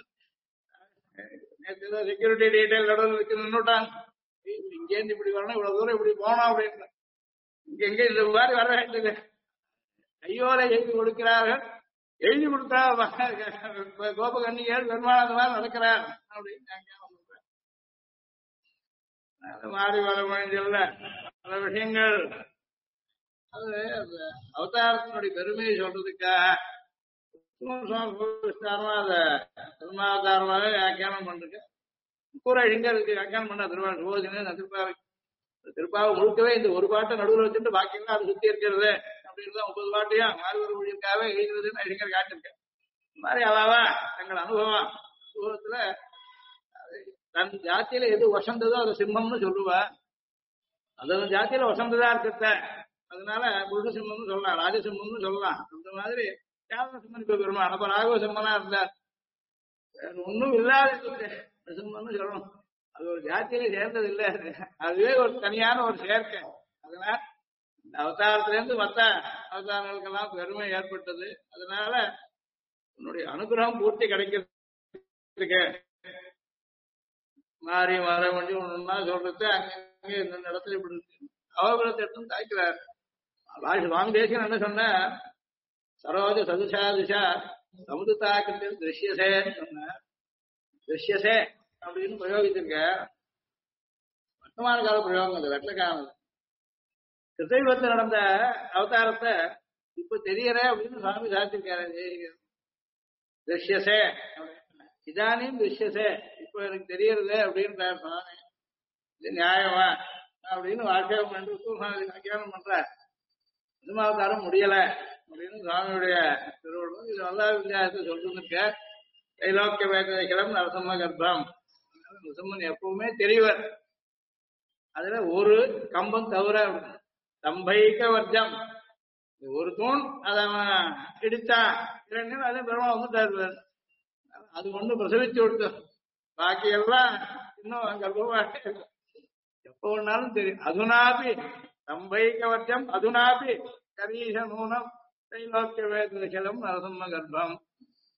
செக்யூரிட்டி டீடைல் நடுவில் இருக்கு நின்றுட்டாங்க. இங்கேருந்து இப்படி வரணும், இவ்வளவு தூரம் இப்படி போனோம் அப்படின்னு இங்க எங்க இந்த மாதிரி வர வேண்டியது கையோலை எழுதி கொடுக்கிறார்கள். எழுதி கொடுத்தா கோபகன்னிகள் பெருமாள் அந்த மாதிரி நடக்கிறார் அப்படின்னு மாறி வர முடிஞ்சல பல விஷயங்கள். அது அவதாரத்தினுடைய பெருமையை சொல்றதுக்காக விஸ்தாரமா அத திருமாவதாரமாவே வியாக்கியானம் பண்றது. கூரை எங்க இருக்கு வியாக்கியானம் பண்ண திருவாரூர் சுபோதினே திருப்பாவை. திருப்பாவை முழுக்கவே இந்த ஒரு பாட்டை நடுவில் வச்சுட்டு பாக்கியெல்லாம் அது சுத்தி இருக்கிறது அப்படின்னு 30 பாட்டையும் மாறுவர் மொழிக்காவே எழுதுறதுன்னு அறிஞர் காட்டிருக்கேன். இந்த மாதிரி அவாவா தங்கள் அனுபவம் சூரத்துல தன் ஜாத்தியில எது வசந்ததோ அது சிம்மம்னு சொல்லுவா. அது ஜாத்தியில வசந்ததா இருக்கிறத அதனால புருஷ சிம்மம்னு சொல்லலாம், ராஜசிம்மம்னு சொல்லலாம். அந்த மாதிரி சிம்மன் இப்ப பெருமாள் அப்ப ராகவ சிம்மனா இருந்தார். வேற ஒண்ணும் இல்லாத சிம்மம்னு சொல்லணும். அது ஒரு ஜாத்தியில சேர்ந்தது இல்லை, அதுவே ஒரு தனியான ஒரு சேர்க்கை. அதனால இந்த அவதாரத்திலிருந்து மற்ற அவதாரங்களுக்கெல்லாம் பெருமை ஏற்பட்டது. அதனால உன்னுடைய அனுகிரகம் பூர்த்தி கிடைக்கிறதுக்கு மாறி வர வேண்டிய ஒண்ணுன்னா சொல்றது அங்கே இந்த இடத்துல இப்படி அவகுலத்தை எடுத்து தாய்க்கிறார். சுவாமி தேசிகன் என்ன சொன்ன சரோஜ சதுஷா திஷா சமுதாக்கத்தில் திருஷ்யசேன்னு சொன்ன. திருஷ்யசே அப்படின்னு பிரயோகிச்சிருக்க வர்த்தமான கால பிரயோகம். அது வெட்டக்கானது கிருத்தயுகத்தில் நடந்த அவதாரத்தை இப்ப தெரியற அப்படின்னு சுவாமி சாதிச்சிருக்காரு. திருஷ்யசே இதானியும் திருஷ்யசே இப்ப எனக்கு தெரியறது அப்படின்றார் சுவாமி. இது நியாயமா அப்படின்னு வாக்கியம் என்று வியாக்கியானம் பண்ற. சினிமாவதாரம் முடியல அப்படின்னு சுவாமியுடைய திருவள்ளுவர் இது நல்லா வித்தியாசத்தை சொல்லிருக்க. தைலோக்கிய வேதம் நரசிம்ம கர்ப்பம். நரசிம்மன் எப்பவுமே தெரியவர். அதுல ஒரு கம்பம் தவிர தம்பைக்க வர்க்கம் ஒரு தூண் அதை அவன் இடித்தான் அதே பெருமாள் வந்துட்டாரு. அது ஒண்ணு பிரசவிச்சு விடுத்து பாக்கி எல்லாம் இன்னும் கர்ப்பமா எப்ப ஒன்னாலும் தெரியும். அதுனாபி தம்பைக்க வர்க்கம் அதுனாபி கரீஷ நூனம் தைலோக்கிய வேதம் நரசிம்ம கர்ப்பம்.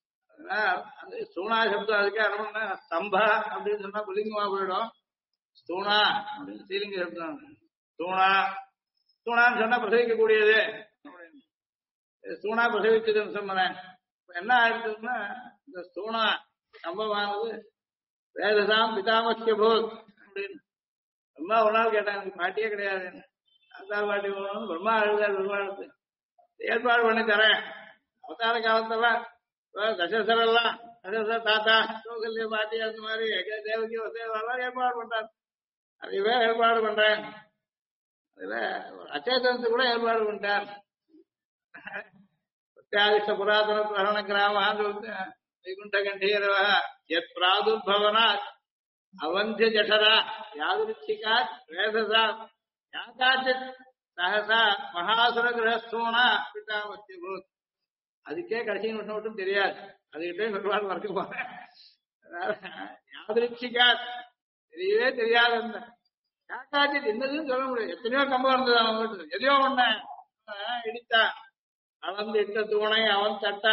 அந்த ஸ்தூணா சப்தம் அதுக்கே அனுமதினா ஸ்தம்பா அப்படின்னு சொன்னா புலிங்கமா போயிடும். ஸ்தூணா அப்படின்னு ஸ்ரீலிங்க சப்தம். ஸ்தூணா ஸ்தூணான்னு சொன்னா பிரசவிக்கக்கூடியது. ஸ்தூணா பிரசவிச்சதுன்னு சொன்னேன். என்ன ஆயிடுச்சுன்னா இந்த ஸ்தூணா சம்பவமானது வேதசாம் பிதாமக்கிய போத் அப்படின்னு பிரம்மா ஒரு நாள் கேட்டாங்க, பாட்டியே கிடையாது தாத்தா பாட்டி போகணும். பிரம்மா அழுதார். பெருமாளுக்கு ஏற்பாடு பண்ணி தரேன். அவதார காலத்தெல்லாம் தசரதெல்லாம் தசரத தாத்தா கௌசல்ய பாட்டி அந்த மாதிரி தேவகி வசேவெல்லாம் ஏற்பாடு பண்றாரு. அதுவே ஏற்பாடு பண்றேன். அதுல அச்சேதனத்துக்கு கூட ஏற்பாடு பண்ணிட்டார். பிரத்யாதிஷ்ட புராதன பிரகண கிராமான்னு வைகுண்ட கண்டீரவ எத் பிராதுர்பவனாத் அவந்திய ஜடரா யாதுருச்சிகா வேதசா யாகாச்சித் சகசா மகாசுர கிரகஸ்தோனா பிதாமத்திய போத். அதுக்கே கடைசி நிமிஷம் மட்டும் தெரியாது. அதுகிட்டே பெருமாள் மறக்க போறேன். யாதிருச்சிகா தெரியவே தெரியாது. அந்த யாக்காச்சித் என்னதுன்னு சொல்ல முடியாது. எத்தனையோ கம்பம் இருந்தது அவன் வீட்டு. எதையோ ஒண்ணு இடித்தா அவன் இட்ட தூணை அவன் தட்ட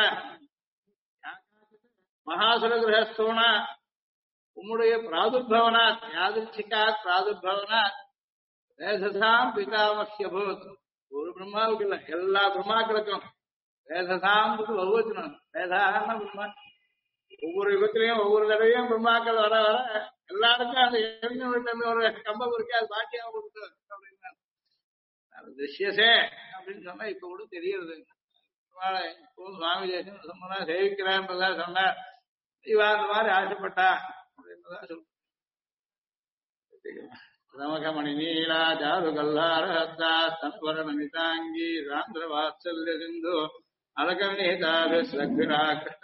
மகாசுர கிரகஸ்தோனா உம்முடைய பிராதுர்பவனாத் யாதிருச்சிகா பிராதுர்பவனாத் வேதசாம் பிதாமக்கிய போத். ஒரு பிரம்மாவுக்கு இல்ல, எல்லா பிரம்மாக்களுக்கும் வேதசாம் பகுவச்சனம். வேதாகன பிரம்மா ஒவ்வொரு யுகத்திலையும் ஒவ்வொரு தடவையும் பிரம்மாக்கள் வர வர எல்லாருக்கும் அந்த எரிஞ்ச வீட்டுல ஒரு கம்பம் இருக்கு, அது பாட்டியா கொடுத்து அப்படின்னா திருஷ்யசே அப்படின்னு சொன்னா இப்ப கூட தெரியுது. சுவாமி தேசம் சொன்னா சேவிக்கிறான்றதா சொன்னார். இவா அந்த மாதிரி ஆசைப்பட்டா அப்படின்றதா சொல்ல. ரமகமணி நீலா ஜாரு கல்லாரஹத்தா தனவரணமிதாங்கி ராந்திர வாத்சல்ய சிந்து அலகவிநீதாபிஸ்ரக்ஷரா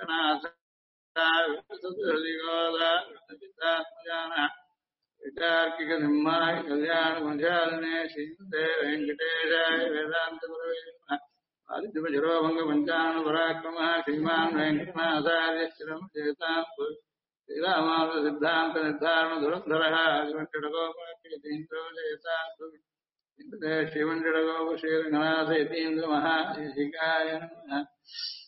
கிருஷ்ணநாசான விதார்க்கிக நிம்மாய கல்யாண மஞ்சாலனே ஸ்ரீமதே வெங்கடேஷாய வேதாந்த குரவே நமः. ஆதித்யபஜரோபங்க பஞ்சான பராக்கிரம ஸ்ரீமான் வெங்கடநாதாரிய ஸ்ரீரம் சேதாம் ஸ்ரீராமானுஜ சித்தாந்த நிர்தாரண துரந்தரः வெங்கடகோபாக்கியதீந்திரோ ஜெயசாஸ்து ஸ்ரீவெங்கடகோப ஸ்ரீரங்கநாத யதீந்திர மகாதேசிகாய நமः.